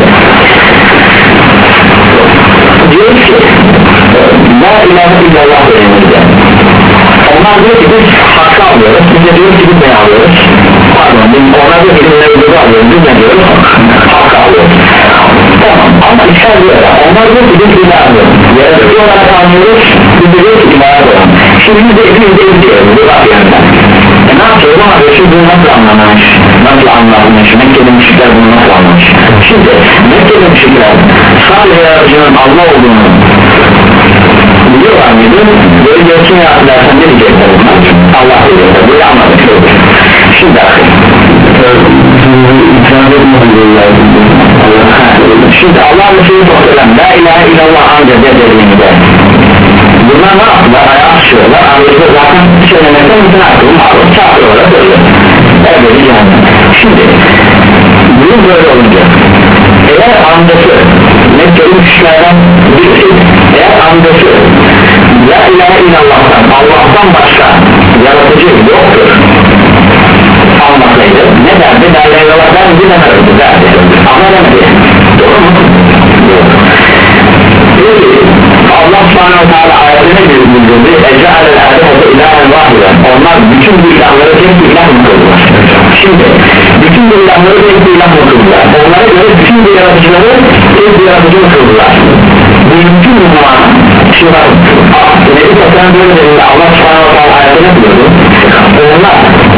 diyoruz ki la ilahe illallah döneminde onlar diyor ki biz hakkı alıyoruz biz de diyoruz ki biz ne alıyoruz pardon biz onlar diyor ki biz ne alıyoruz biz ne diyoruz hakkı alıyoruz tamam ama işler diyor ya onlar diyor ki biz ilah alıyoruz yaratıcı olarak anlıyoruz biz de diyoruz ki ilah alıyoruz şimdi biz de ikimiz de izliyoruz bu bak yandan e ne yapacağız ama Resul bunu nasıl anlamış nasıl anlamış Mekke'li müşrikler bunu nasıl anlamış şimdi Mekke'li müşrikler sadece yaratıcının Allah olduğunu biliyorlar mıydı böyle görsün ya dersen ne diyecekler bunlar Allah diyorlar böyle anladık şimdi şimdi Allah Resulü sohbeten la ilahe illallah ancak dediğinde bunlar ne yaptılar ayağa açıyorlar anlayışta zaten söylemekten bütün hakkını mağlup çağırıyorlar böyle evet yani şimdi bu böyle olunca eğer andası Mekke'li müşriklerden birisi eğer andası la ilahe illallah'tan Allah'tan başka yaratıcı yoktur almasaydı ne derdi la ilahe illallah derdi demezdi derdi ama demedi doğru mu? peki Allah subhanahu teala ayetine bildirdi ece'alel alihete ilahen vahiden onlar bütün bu ilahları tek bir ilah mı kıldılar şimdi bütün bu ilahları tek bir ilah mı kıldılar onlara göre bütün bu yaratıcıları tek bir yaratıcı mı kıldılar bu mümkün mü bu ana şimdi bak Nebi Tasarım böyle dediğinde Allah subhanahu teala ayetine bildirdi onlar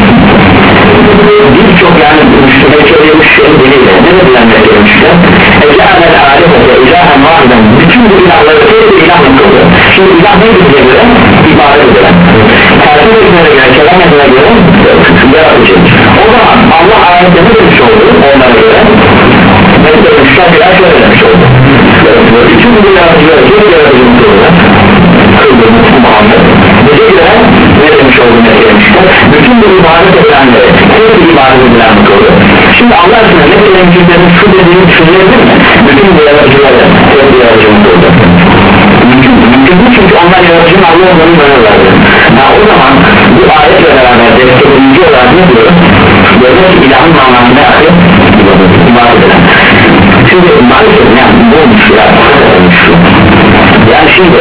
birçok yani Mekke'ye müşriklerin diliyle ne dediler Mekke'ye müşrikler ece'alel alihete ilahen vahiden bütün bu ilahları tek bir ilah mı kıldı şimdi ilah ne bize göre ibadet edilen tersi etmene göre kelam etmene göre yaratıcı o zaman Allah ayette ne demiş oldu onlara göre Mekke'ye müşrikler birer şöyle demiş oldu bütün bu yaratıcıları tek yaratıcı mı kıldı kıldığımız Muhammed bize göre ne demiş oldu Mekke'ye müşrikler bütün bu ibadet edilenleri tek bir ibadet edilen mi kıldı şimdi Allah aşkına Mekke'ye müşriklerin şu dediğini düşünebilir mi bütün bu yaratıcıları tek bir yaratıcı mı kıldı mümkün mümkün değil çünkü onlar yaratıcının Allah olduğunu görürlerdi ya o zaman bu ayetle beraber destekleyici olarak ne diyor böyle ki ilahın manası ne yapıyor ibadet eden şimdi maalesef yani bu olmuş ya yani şimdi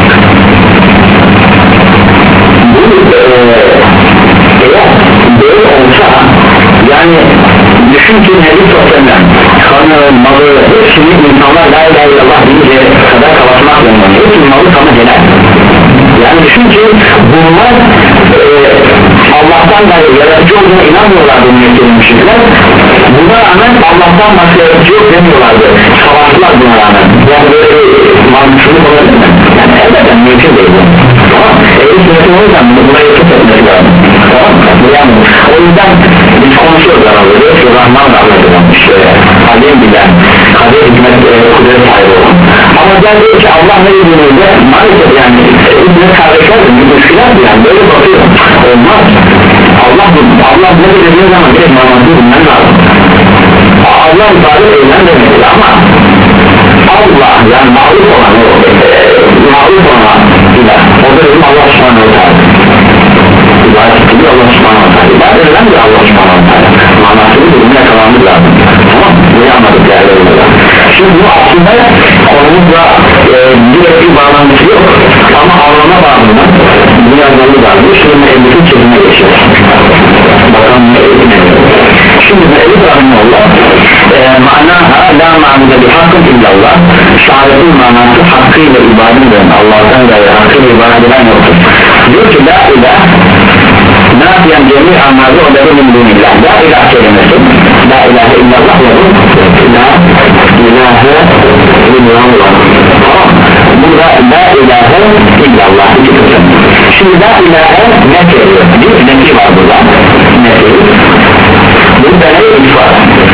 bu e, eğer böyle olsa yani düşün ki Nebi Sosyal'den kanı, malı, hepsini insanlar la ilahe illallah deyince kadar kapatmak zorunda hepsinin malı kanı helal yani düşün ki bunlar e, Allah'tan gayrı yaratıcı olduğuna inanmıyorlardı Mekke'li müşrikler buna rağmen Allah'tan başka yaratıcı yok demiyorlardı savaştılar buna rağmen yani böyle bir mantıksızlık olabilir mi? yani elbette mümkün değil bu tamam eğer sünnetin o yüzden buna yakıt etmesi lazım tamam yani o yüzden biz konuşuyoruz aramızda diyoruz ki Rahman rahmet eden işte kadim bilen kadir hikmet e, kudret sahibi olan ama ben diyor ki Allah ne dediğinizde maalesef yani hizmet kardeşler de müşkiler yani böyle bakıyor olmaz Allah Allah ne dediğiniz zaman direkt manasını bilmen lazım Allah ibadet edilen demektir ama Allah yani mağlup olan o e, mağlup olan ilah o da bizim Allah subhanahu teala ibadet edilir Allah subhanahu teala ibadet edilen de Allah subhanahu teala manasını bilmeye yakalanmak lazım tamam bunu anladık yani şimdi bu aslında konumuzla e, direkt bir bağlantısı yok ama anlama bağımından bunu yazmamız lazım şimdi elbette çözüme geçiyoruz bakalım ne edin şimdi Mevlid Rahimullah e, manaha la ma'bude bi hakkın illallah şehadetin manası hakkıyla ibadet eden Allah'tan gayrı hakkıyla ibadet eden yoktur diyor ki la ilah nafiyen cemi amalı o da min dunillah la ilah kelimesi la ilahe illallah ya la ilahe illallah burada la ilahe illallah iki kısım Şimdi la ilahe nefi ediyor. Bir nefi var burada. Nefi. Burada ne ifade?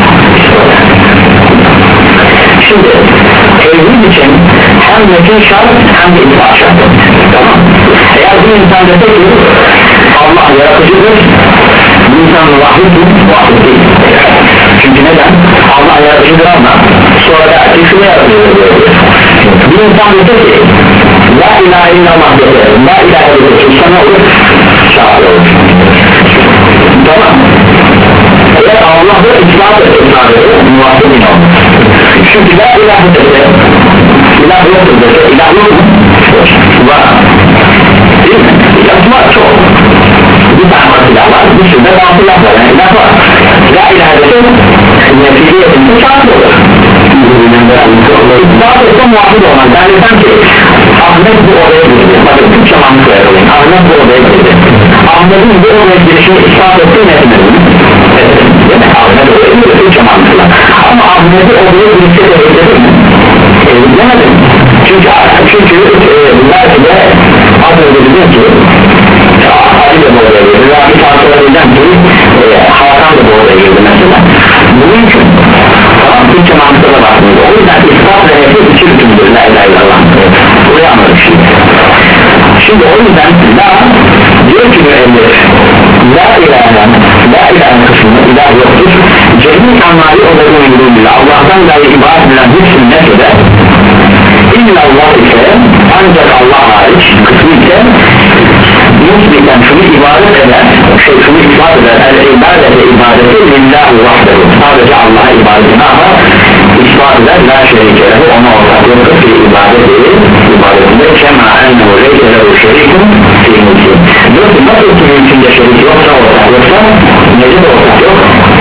Şimdi tevhid için hem nefi şart hem de ifade şart. Tamam. Eğer bir insan dese ki Allah yaratıcıdır, bu insan vahiddir, vahid değil. Çünkü neden? Allah yaratıcıdır ama sonra da şunu yaratıcıdır. Bir insan dese ki la ilahe illallah dese, la ilahe illallah sana olur, şahit olur. Tamam. Eğer Allah'ı ispat eder, muvaffedin olur. Çünkü la ilahe dese, ilah yoktur dese, ilah yok mu? Var. Değil mi? İlah var çok. Bir tane var ilah var, bir sürü de bazı ilah var, yani ilah var. La ilahe dese, nefiliyetin şahit olur. İspat etse muvaffed olmaz. Ben desem ki Ahmet bu odaya girdi. Bakın Türkçe mantık verelim. Ahmet bu odaya girdi. Ahmet'in bu odaya girişini ispat etti mi etmedi? Değil mi? Ahmet odaya girdi Türkçe mantıkla. Ama Ahmet'i odaya girişe de ekledi mi? Edemedi mi? Çünkü çünkü belki de az önce dedim ki Ali de bu odaya girdi. Veya bir farklı edeceğim ki Hakan da bu odaya girdi mesela. Bunun için Türkçe mantıkla baktığımızda o yüzden ispat ve nefi iki bütündür. La ilahe illallah. Buraya anladık şimdi. Şimdi o yüzden la diyor ki müellif la ilahe la ilahe kısmında ilah yoktur. Cehil anlayı olduğunu bildiğinde Allah'tan gayrı ibadet edilen hepsini nefeder. İllallah ise ancak Allah hariç kısmı ise mutlaka şunu ibadet eder, şey şunu ispat eder, el ibadet ve ibadeti lillahi vahdehu, sadece Allah'a ibadeti ne yapar? İspat eder, la şerikeleri ona ortak yoktur ki ibadet değil, ibadetinde kema ennehu leyselahu şerikun fi mulki. Yoksa nasıl ki mülkünde şerik yoksa ortak yoksa, nece de ortak yok?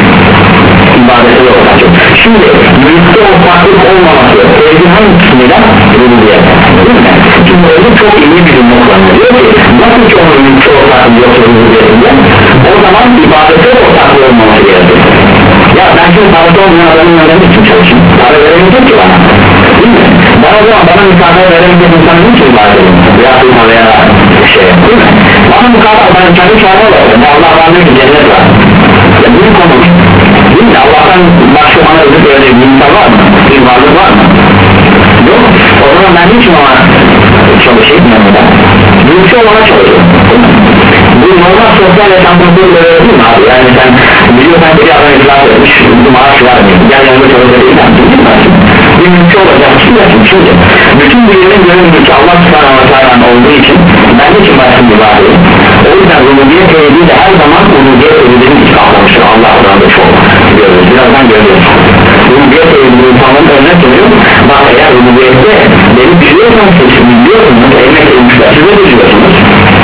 İbadeti de ortak yok. Şimdi mülkte ortaklık olmaması, tevhidin hangi kısmıyla? Rububiyet. Şimdi öyle çok iyi bir cümle kullanıyor. Diyor ki nasıl ki onun mülkte ortaklığı yoksa rububiyetinde, o zaman ibadete ortaklığı olmaması gerekir. Ya ben şimdi parası olmayan adamın önemli için çalışayım. Para veremeyecek ki bana. Değil mi? Bana o zaman bana mükafat veremeyecek insanın için ibadet edin. Veya tutma veya şey. Değil mi? Bana mükafat ben kendi çağrı olayım. Allah bana bir cennet var. Ya büyük konu. Değil mi? Allah'tan başka bana ödük öyle bir insan var mı? Bir varlık var mı? Yok. O zaman ben niçin ona çalışayım yanında? Büyükçe olana çalışıyorum. Bu normal sosyal yaşantımızda böyle değil mi abi? Yani sen biliyorsan ki adam iflas etmiş, bu maaş vermiyor. Gel yanında çalışabilirsen değil mi? Bir mülkçe olacak kim yapın şimdi? Bütün birinin gönül mülkü Allah subhanahu wa ta'ala olduğu için ben niçin başım bir varlıyım? O yüzden rububiyet tevhidi de her zaman rububiyet tevhidini ispatlamıştır. Allah Allah'da çok görüyoruz. Birazdan görüyoruz. Rububiyet tevhidini insanların önüne koyuyor. Bak eğer rububiyette beni biliyorsanız seçim biliyorsunuz, emek edilmişler, siz de biliyorsunuz.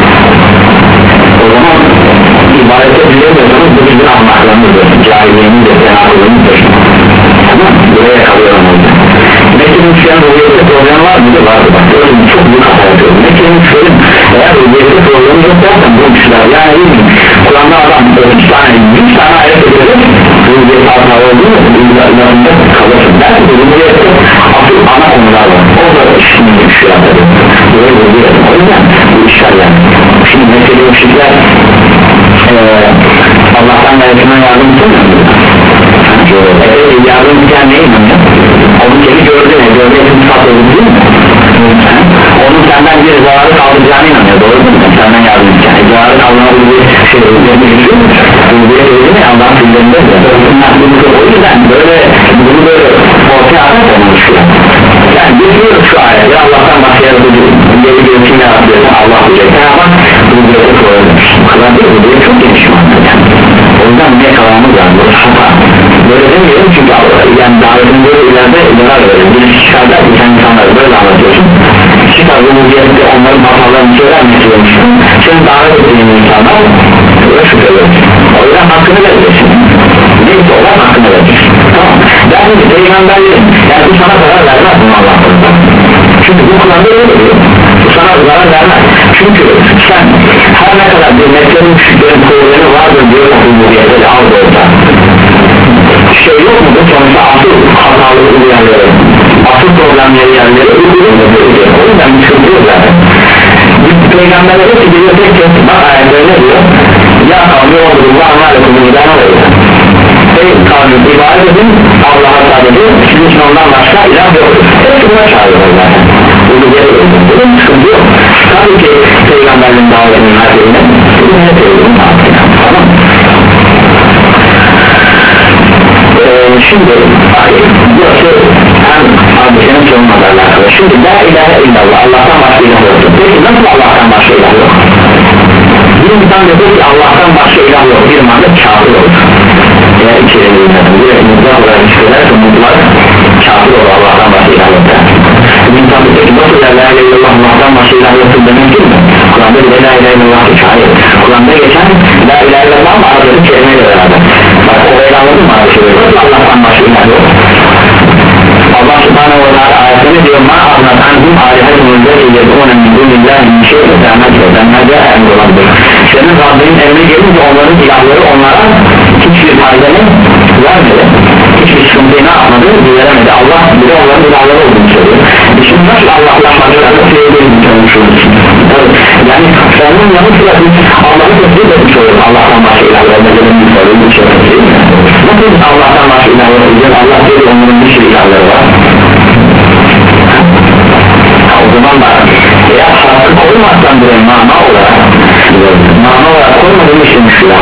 O zaman ibadete bilemiyorsanız bu sizin ahmaklarınızdır, cahilliğinizdir, tenakılığınızdır. Tamam, buraya kalıyorum o yüzden. Mekke'nin çıkan rububiyette problem var mıydı? Vardı bak, öyle çok büyük hata yapıyorum. Mekke'nin çıkan eğer rububiyette problemi yok dersen bu kişiler yani değil mi? Kur'an'da adam üç tane, yüz tane ayet edilir, rububiyette hata olduğu uygularında kalırsın. Dersin ki rububiyette asıl ana konular var. O da şimdi şu yapıyor. Böyle rububiyet. O yüzden bu işler yani. Şimdi Mekke'li müşrikler ee, Allah'tan yardım yardım istemiyor mu? Evet, yardım isteyen ne inanıyor? Onun seni gördü ne? Gördü etini satıldı değil mi? Onun senden bir zararı kaldıracağına inanıyor, doğru değil mi? Senden yardım isteyen e, zararı kaldırmalı bir şey üzerinde yürüyor mu? Bu bir öyle mi? Allah'ın filmlerinde mi? O yüzden böyle bunu böyle ortaya atak olmuşuyor. Yani biliyoruz şu ayeti Allah'tan başka yaratıcı geri görüşünü yaratıyorsan Allah diyecek ama bu bir öte koyulmuş. Bu kadar değil mi? Bu çok geniş mantık yani. O yüzden ne kavramız var? Bu hata. Böyle demiyorum çünkü yani davetin böyle ileride neler verir? Birisi çıkarlar ki sen insanları böyle anlatıyorsun. Çıkar rububiyette onların hatalarını söylenmek istiyormuşsun. Senin davet ettiğin insanlar böyle şüpheliyorsun. O yüzden hakkını vereceksin. Neyse olan hakkını vereceksin. Tamam. Dersin ki peygamberlerin yani bu sana zarar vermez bunu Allah'tan. Çünkü bu Kur'an'da öyle diyor. Bu sana zarar vermez. Çünkü sen her ne kadar bir Mekke'nin müşriklerin problemi vardır diyor rububiyette al da orada. Şey yok mu bu sonuçta asıl hatalı yerleri, asıl problemleri yerleri o yüzden bir sıkıntı yok zaten. Peygamberler hepsi geliyor çağırıyorlar zaten. Bu güzel öldüm. Bunun sıkıntı yok. Tabii ki peygamberlerin davetinin harcayla bunu ne söylüyorum artık. Tamam. Ee, şimdi burası hem hadisinin sorunla alakalı. Şimdi la ilahe illallah, Allah'tan başka ilah yoktur. Peki nasıl Allah'tan başka ilah yok? Bir insan dedi ki Allah'tan başka ilah yok, bir manada kafir olur. Eğer içeri bilmeden bir mutlar olarak söylerse mutlar kafir olur, Allah'tan başka ilah yok. Bir insan dedi ki nasıl la ilahe illallah, Allah'tan başka ilah yoktur demek değil mi? Kur'an'da bir la ilahe illallah hiç hayır. Kur'an'da geçen la ilahe illallah mı aradaki kelimeyle beraber. Bak orayı anladın mı abi? Nasıl Allah'tan başka ilah yok? Allah subhanahu wa ta'ala ayetini diyor ma ağlat anhum alihetumul zâli yedûne min dûnillâhi min şey'e zâmette zâmette emrolabdır. Senin Rabbinin emri gelince onların ilahları onlara hiçbir faydanı vermedi, hiçbir sıkıntıyı ne yapmadı, veremedi. Allah bile onların ilahları olduğunu söylüyor. Şimdi nasıl Allah'la başkalarını sevdiğini tanışıyoruz? Yani onun yanı sıra biz Allah'ı tesbih etmiş oluyoruz. Allah'tan başka ilahları meselini soruyor, bir şey değil mi? Nasıl Allah'tan başka ilahları olacak? Allah dedi onların bir sürü ilahları var. O zaman da eğer farkı koymazsan buraya mana olarak mana olarak koymadığım için ilah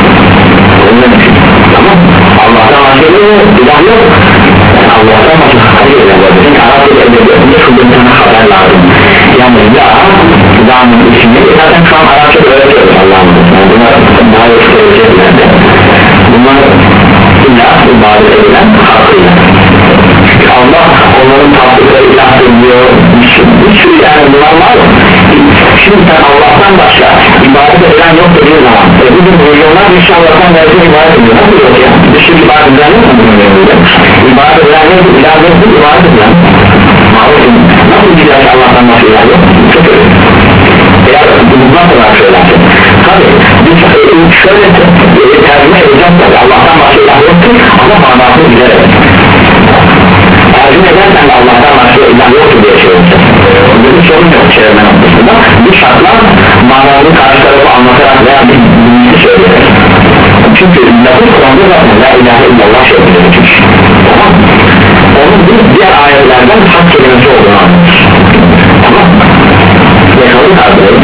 tamam Allah'tan başka ilah yok. Yani Allah'tan başka hayır ilah var. Çünkü Arap'ta edebiyatında şurada bir tane haber lazım. Yani ya Allah'ın ismini zaten şu an Arapçada öğretiyoruz Allah'ın ismini. Bunlar daha yok söyleyeceklerdi. Bunlar ilah ibadet edilen hakkıyla. Allah onların tatlıkları ilah ediyor. Bir sürü yani bunlar var mı? Şimdi sen Allah'tan başka ibadet edilen yok dediğin zaman e bugün milyonlar bir şey Allah'tan başka ibadet ediyor. Nasıl yok ya? Bir sürü ibadet edilen yok mu bunun yanında? İbadet edilen yok, ilah yok, ibadet edilen mağlusun. Nasıl bir ilah Allah'tan başka ilah yok? Çok öyle. Eğer bundan sonra söylersin tabi biz şöyle tercüme edeceğiz tabi Allah'tan başka ilah yoktur ama manasını bilerek tercüme edersen de Allah'tan başka ilah yoktur diye şey olacak. Bir sorun yok çevirme noktasında. Bu şartlar manasını karşı tarafı anlatarak veya bir bilgisi söyleyerek. Çünkü lafız Kur'an'da zaten la ilahe illallah şeklinde geçmiş. Tamam. Onun bir diğer ayetlerden hak kelimesi olduğunu anlatır. Tamam. Yakalım kardeşim.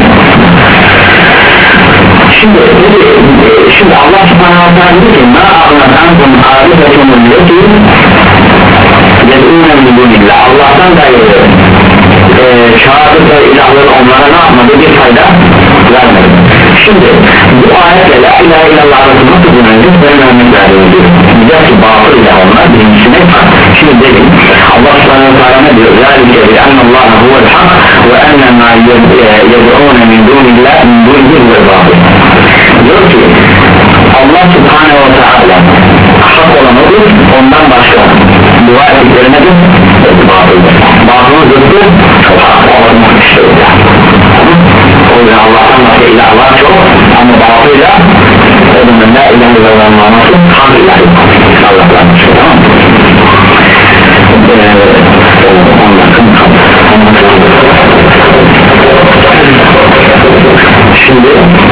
Şimdi, şimdi Allah subhanahu wa ta'ala diyor ki ma ağlat ankum arifetumul leti yed'ûne min dûnillah Allah'tan gayrı e, çağırdıkları ilahları onlara ne yapmadı bir fayda vermedi. Şimdi bu ayetle la ilahe illallah arasında nasıl bulunacak benim örnek verdiğim diyor. Diyecek ki batıl ile onlar birincisine şimdi dedim Allah subhanahu wa ta'ala ne diyor zâlike bi ennallâhe huvel hak ve enne mâ yed'ûne min dûnillah min dûnillah ve batıl diyor ki Allah subhanahu wa ta'ala hak olan odur ondan başka dua ettikleri nedir? Batıldır. Batılın zıttı çok hak olmak istiyor yani. O yüzden Allah'tan başka ilahlar çok ama batıyla onun la ilahe illallah manası hak ilahi Allah'tan başka tamam mı? Şimdi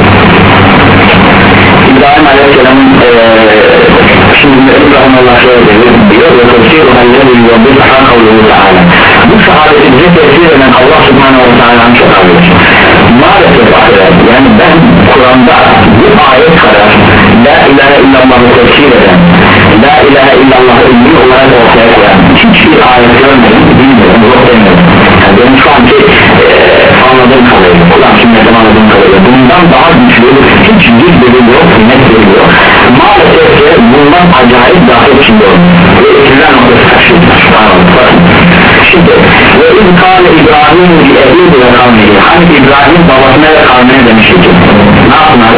İbrahim Aleyhisselam'ın şimdi İbrahim Allah şöyle diyor ve tefsir halleri yoldur daha kavluhu ta'ala bu sahabeti bize tefsir eden Allah subhanahu wa ta'ala'nın çok ağırdır maalesef ahiret yani ben Kur'an'da bu ayet kadar la ilahe illallah'ı tefsir eden la ilahe illallah'ı ünlü olarak ortaya koyan hiçbir ayet görmedim bilmiyorum yok demiyorum yani benim şu anki e, anladığım kadarıyla Kur'an sünnetim anladığım kadarıyla bundan daha güçlü hiç bir delil yok net delil yok maalesef ki bundan acayip daha içinde olur ve ikizler noktası kaçırdır şimdi ve İbkâle İbrahim bir ehlidir ve kavmidir hani İbrahim babasına ve kavmine demiştir ne yapmalı?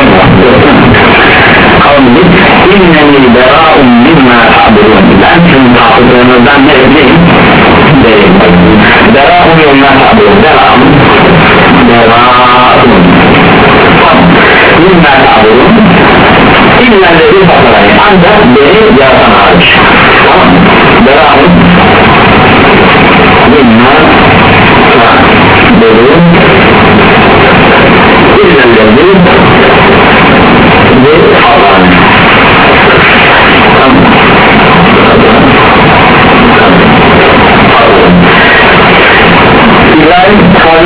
Kavmidir İnneni berâ'un mimma ta'budun ben sizin tapıdığınızdan ne edeyim? Deyim berâ'un mimma ta'budun berâ'un berâ'un mimma ta'budun İllâ'leri fatarayı ancak beni yaratan hariç tamam berâ'un mimma ta'budun İllâ'leri ve fatarayı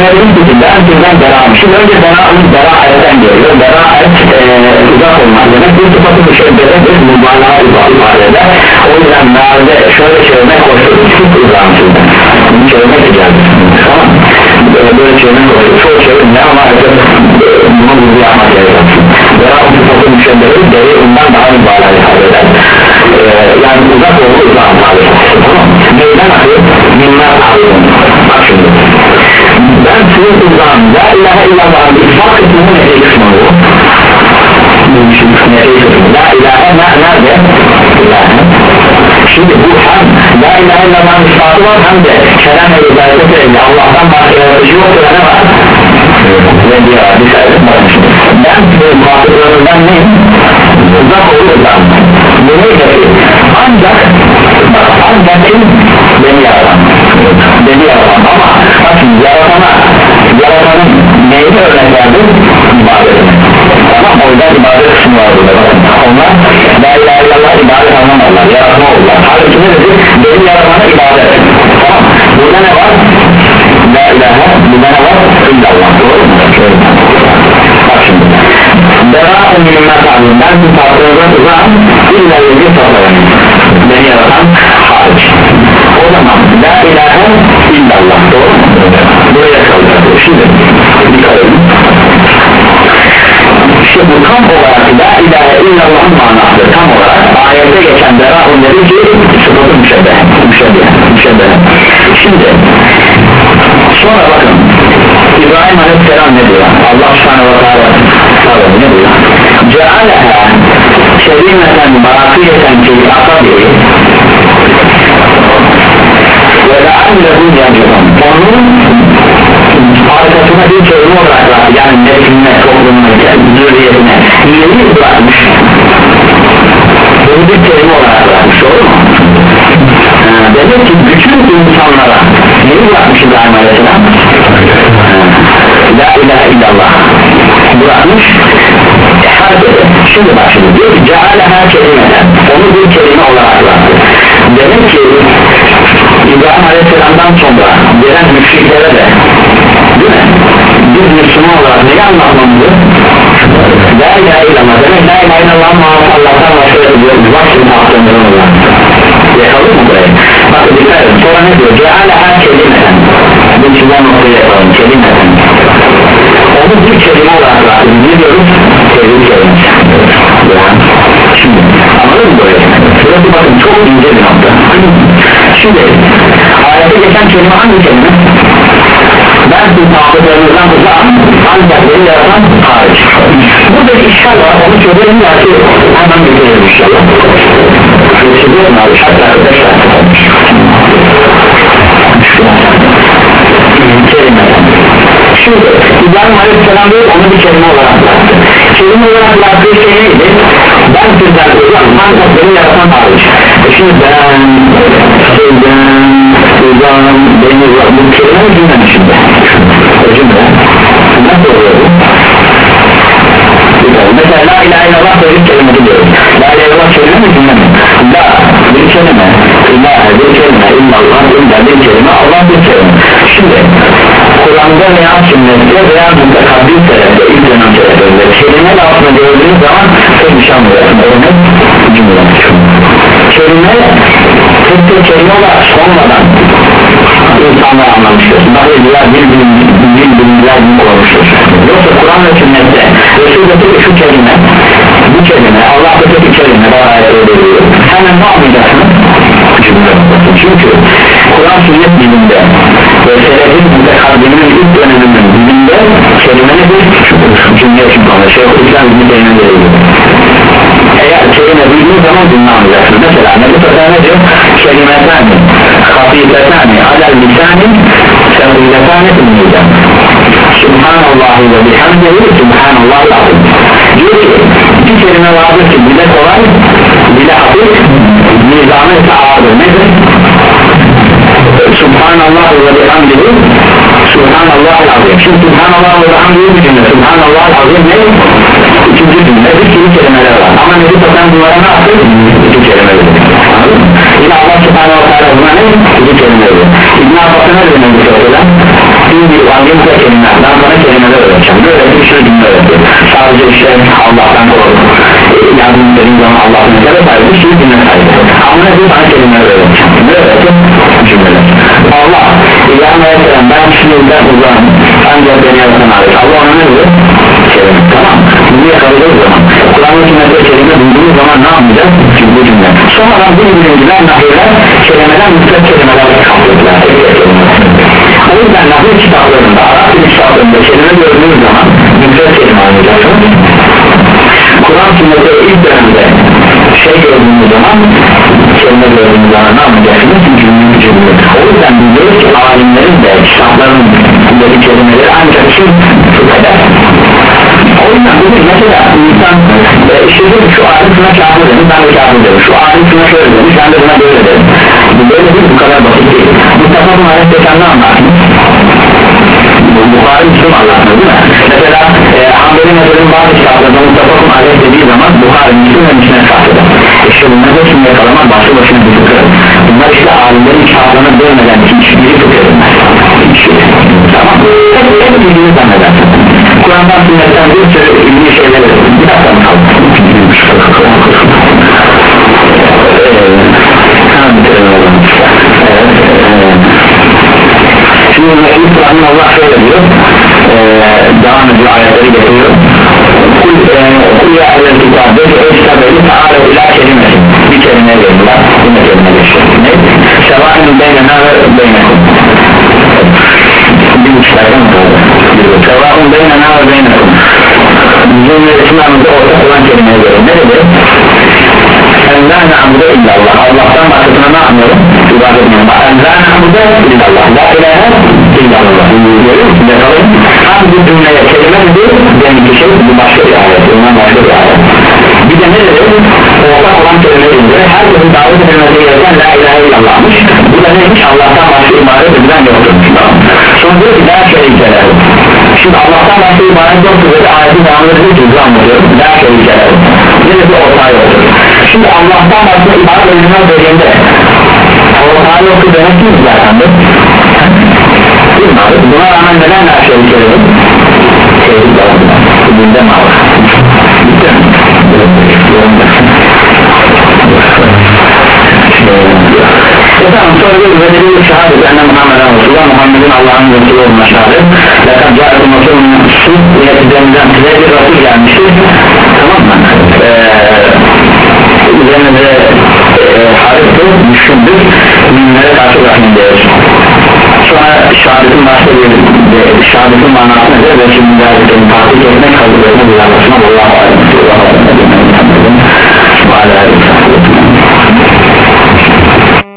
önerdiğim şekilde en türden bera'ım. Şimdi önce bera'ın bera'etten geliyor. Bera'et e, uzak olmak demek bir sıfatı müşebbede bir mübalağa ifade eder. O yüzden mealde şöyle çevirmek hoştur, sık uzağım sizden. Bunu çevirmek de geldi, tamam mı? Böyle, böyle çevirmek hoştur, çoğu çevirme ama bunu bunu yapmak gerekiyor. Bera'ın sıfatı müşebbede deri ondan daha mübalağa ifade eder. Ee, yani uzak olduğu uzağım ifade eder, tamam mı? Neyden akıyor? Minnet akıyor. Bak şimdi, ben sizin uzağım la ilahe illallah'ın ispat kısmını nefes kısmı bu la ilahe nerede? İlahe. Şimdi bu hem la ilahe illallah'ın ispatı var hem de şeren ve ibadet eyle Allah'tan başka yaratıcı yoktur ne var? Ne diyor bir sayıda bakın şimdi ben sizin muhabbetlerimden neyim? Uzak olur uzağım bu neydi? Ancak ancak kim? Beni yaratan beni yaratan ama bakın yaratana yaratanın neyini örnek verdi? İbadetine tamam o yüzden ibadet kısmı var burada bakın onlar la ilahe illallah ibadet anlamazlar yaratma olurlar halbuki ne dedi? Beni yaratana ibadet tamam burada ne var? La ilahe burada ne var? İllallah doğru mu? Bak şimdi bera'ın minnet alim ben bu tatlılığından uzağım illa yedi tatlılığım beni yaratan hariç o zaman la ilahe illallah doğru mu? Buraya kalacak şimdi dikkat edin işte bu tam olarak la ilahe illallah'ın manası tam olarak ayette geçen bera'ın dedi ki sıfatı müşebbeh müşebbeh müşebbeh şimdi sonra bakın İbrahim Aleyhisselam ne diyor? Allah subhanahu wa ta'ala ne diyor? Cealeha şerimeten barakiyeten ki akabi ve le'allehum yacıhum onun arkasına bir kelime olarak var yani nesline, toplumuna, zürriyetine yeni bırakmış bunu bir kelime olarak bırakmış doğru mu? Ee, demek ki bütün insanlara yeni bırakmış İbrahim Aleyhisselam la ilahe illallah bırakmış harf eder şimdi bak şimdi diyor ki cealeha kelimeden onu bir kelime olarak bıraktı demek ki İbrahim Aleyhisselam'dan sonra gelen müşriklere de değil mi? Biz Müslüman olarak neyi anlatmamızı? La ilahe illallah demek la ilahe illallah muhabbet Allah'tan başka ediyoruz bak şimdi aklımdan olan yakalım mı burayı? Bak dikkat edin sonra ne diyor? Cealeha kelimeden bu çizden noktayı yapalım kelimeden onu bir kelime olarak bıraktı ne diyoruz? Kelime kelimesi şimdi anladın mı burayı? Burası bakın çok ince bir nokta şimdi ayette geçen kelime hangi kelime? Ben siz muhabbetlerimizden uzağım ancak beni yaratan hariç burada bir işgal var onu çözelim ya ki hemen bitirelim inşallah geçiriyorum abi şartlar arkadaşlar kelime şimdi İbrahim Aleyhisselam diyor onu bir kelime olarak bıraktı kelime olarak bıraktığı şey neydi? Ben sizden uzağım ancak beni yaratan hariç şimdi ben sizden uzağım beni uzağım bu kelime mi cümle şimdi? O cümle nasıl oluyor bu? Mesela la ilahe illallah böyle bir kelime diyoruz la ilahe illallah kelime mi cümle mi? La bir kelime ilahe bir kelime illallah illa bir kelime Allah bir kelime şimdi Kur'an'da veya sünnette veya mutlakabbil tarafta ilk dönem tarafında kelime altında gördüğünüz zaman tek bir şey anlıyorsun örnek cümle kelime tek tek kelime olarak sonradan insanlar anlamıştır bazılar bir bin binler bin olmuştur yoksa Kur'an ve sünnette Resul'de tek şu kelime bu kelime Allah'ta tek bir kelime daha ayet ediyor hemen ne anlayacaksınız? Cümle çünkü Kur'an sünnet dilinde ve selefin mutekaddimin ilk döneminin dilinde kelimeni bir cümle için konuşuyor Şeyhülislam bir kelime veriyor eğer kelime bildiğiniz zaman cümle anlayacaksınız mesela Nebi Fetha ne diyor? Kelimetani hafifetani alel lisani sevgiletani ünlüden Subhanallahi ve bihamdihi Subhanallahi azim diyor ki iki kelime vardır ki dile kolay dile hafif nizamı ise ağırdır nedir? Subhanallah ve bihamdihi Subhanallah azim şimdi Subhanallah ve bihamdihi bir cümle Subhanallah azim ne? İkinci cümle bir sürü kelimeler var ama Nebi Fetha bunlara ne yaptı? İki kelime verir yine Allah subhanahu wa ta'ala buna ne? İki kelime verir İbn Abbas'a ne dedi Nebi Fetha'da? bir bir vaziyette kelimeler ben sana kelimeler öğreteceğim böyle bir sürü cümle öğretiyor sadece işte Allah'tan kork yardım istediğin zaman Allah'ın üzerine sahibi bir sürü cümle sahibi ama ne bir sana kelimeler öğreteceğim ne öğretim? Cümleler Allah İlhan Aleyhisselam ben sinirden uzağım ancak beni yaratan ait Allah ona ne diyor? Kelime tamam bunu yakaladığımız zaman Kur'an'ın sünnetinde kelime duyduğumuz zaman ne yapacağız? Bu cümle sonradan bu cümleler nahirler kelimeden müstet kelimeler kaplıklar o yüzden nahir kitaplarında Arap dil kitaplarında kelime gördüğünüz zaman müstet kelime anlayacaksınız Kur'an sünnette ilk dönemde şey gördüğünüz zaman kelime gördüğünüz zaman ne anlayacaksınız? Cümle cümle o yüzden biliyoruz ki alimlerin de kitapların buradaki kelimeleri ancak kim tutar o yüzden bugün mesela insan e, işte şu alim şuna kâfir demiş ben de kâfir demiş şu alim şuna şöyle demiş ben de buna böyle dedim böyle değil bu kadar basit değil Mustafa bu ayet geçen ne anlattınız? Bukhari Müslüm anlattınız değil mi? Mesela e, Hanbeli Mezar'ın bazı kitaplarında Mustafa bu ayet dediği zaman Bukhari Müslüm ve Müslüm kâfirdir işte bunlar hepsini yakalamak başlı başına bir fıkır bunlar işte alimlerin kitaplarına dönmeden hiçbiri fıkır hiçbiri tamam hep hep bildiğini zannedersin Kur'an'dan sünnetten bir sürü ilgili şeyler bir dakika mı kaldı? Şimdi Kur'an'ın Allah şöyle diyor devam ediyor ayetleri getiriyor kul ya ehlel kitabı ey kitabeli ta'ala ila kelimesi bir kelime veriyorlar yine kelime geçiyor ne? Sevâin beynena ve beynekum bir uçlardan mı kaldı? Sevâin beynena ve beynekum bizim ve İslam'da ortak olan kelimeye göre ne dedi? En la na'budu illallah Allah'tan başkasına ne yapmıyorum? İbadet ediyorum en la na'budu illallah la ilahe illallah görüyor musun? Yakalım hangi cümleye kelime dedi? Benimki şey bu başka bir ayet bundan başka bir ayet bir de ne dedi? Ortak olan kelimeyi dedi herkesin davet edilmesi gereken la ilahe illallah'mış bu da neymiş? Allah'tan başka ibadet edilen yoktur tamam sonra diyor ki daha şerikeler şimdi Allah'tan başka ibadet yoktur dedi ayetin devamlı dedi ki anlatıyorum daha şerikeler yine bir ortağı yoktur şimdi Allah'tan başka ibadet edilen dediğinde ortağı yoktur demek ki zaten de buna rağmen neden daha şerikeler sevdik davranlar bugünde mal bitti mi? Efendim sonra bir vezeli şehadet enne Muhammeden Resulullah Muhammed'in Allah'ın Resulü olma şehadet lakat ca'etum Resulü'nün su yöneticilerinden size bir Resul gelmiştir tamam mı? Ee, üzerinde e, hariftir, düşündür müminlere karşı rahmin değer sonra şehadetin başka bir şehadetin manası nedir ve şimdi gerçekten takip etmek kabul etmek uyarlasına Allah'a ait Allah'a ait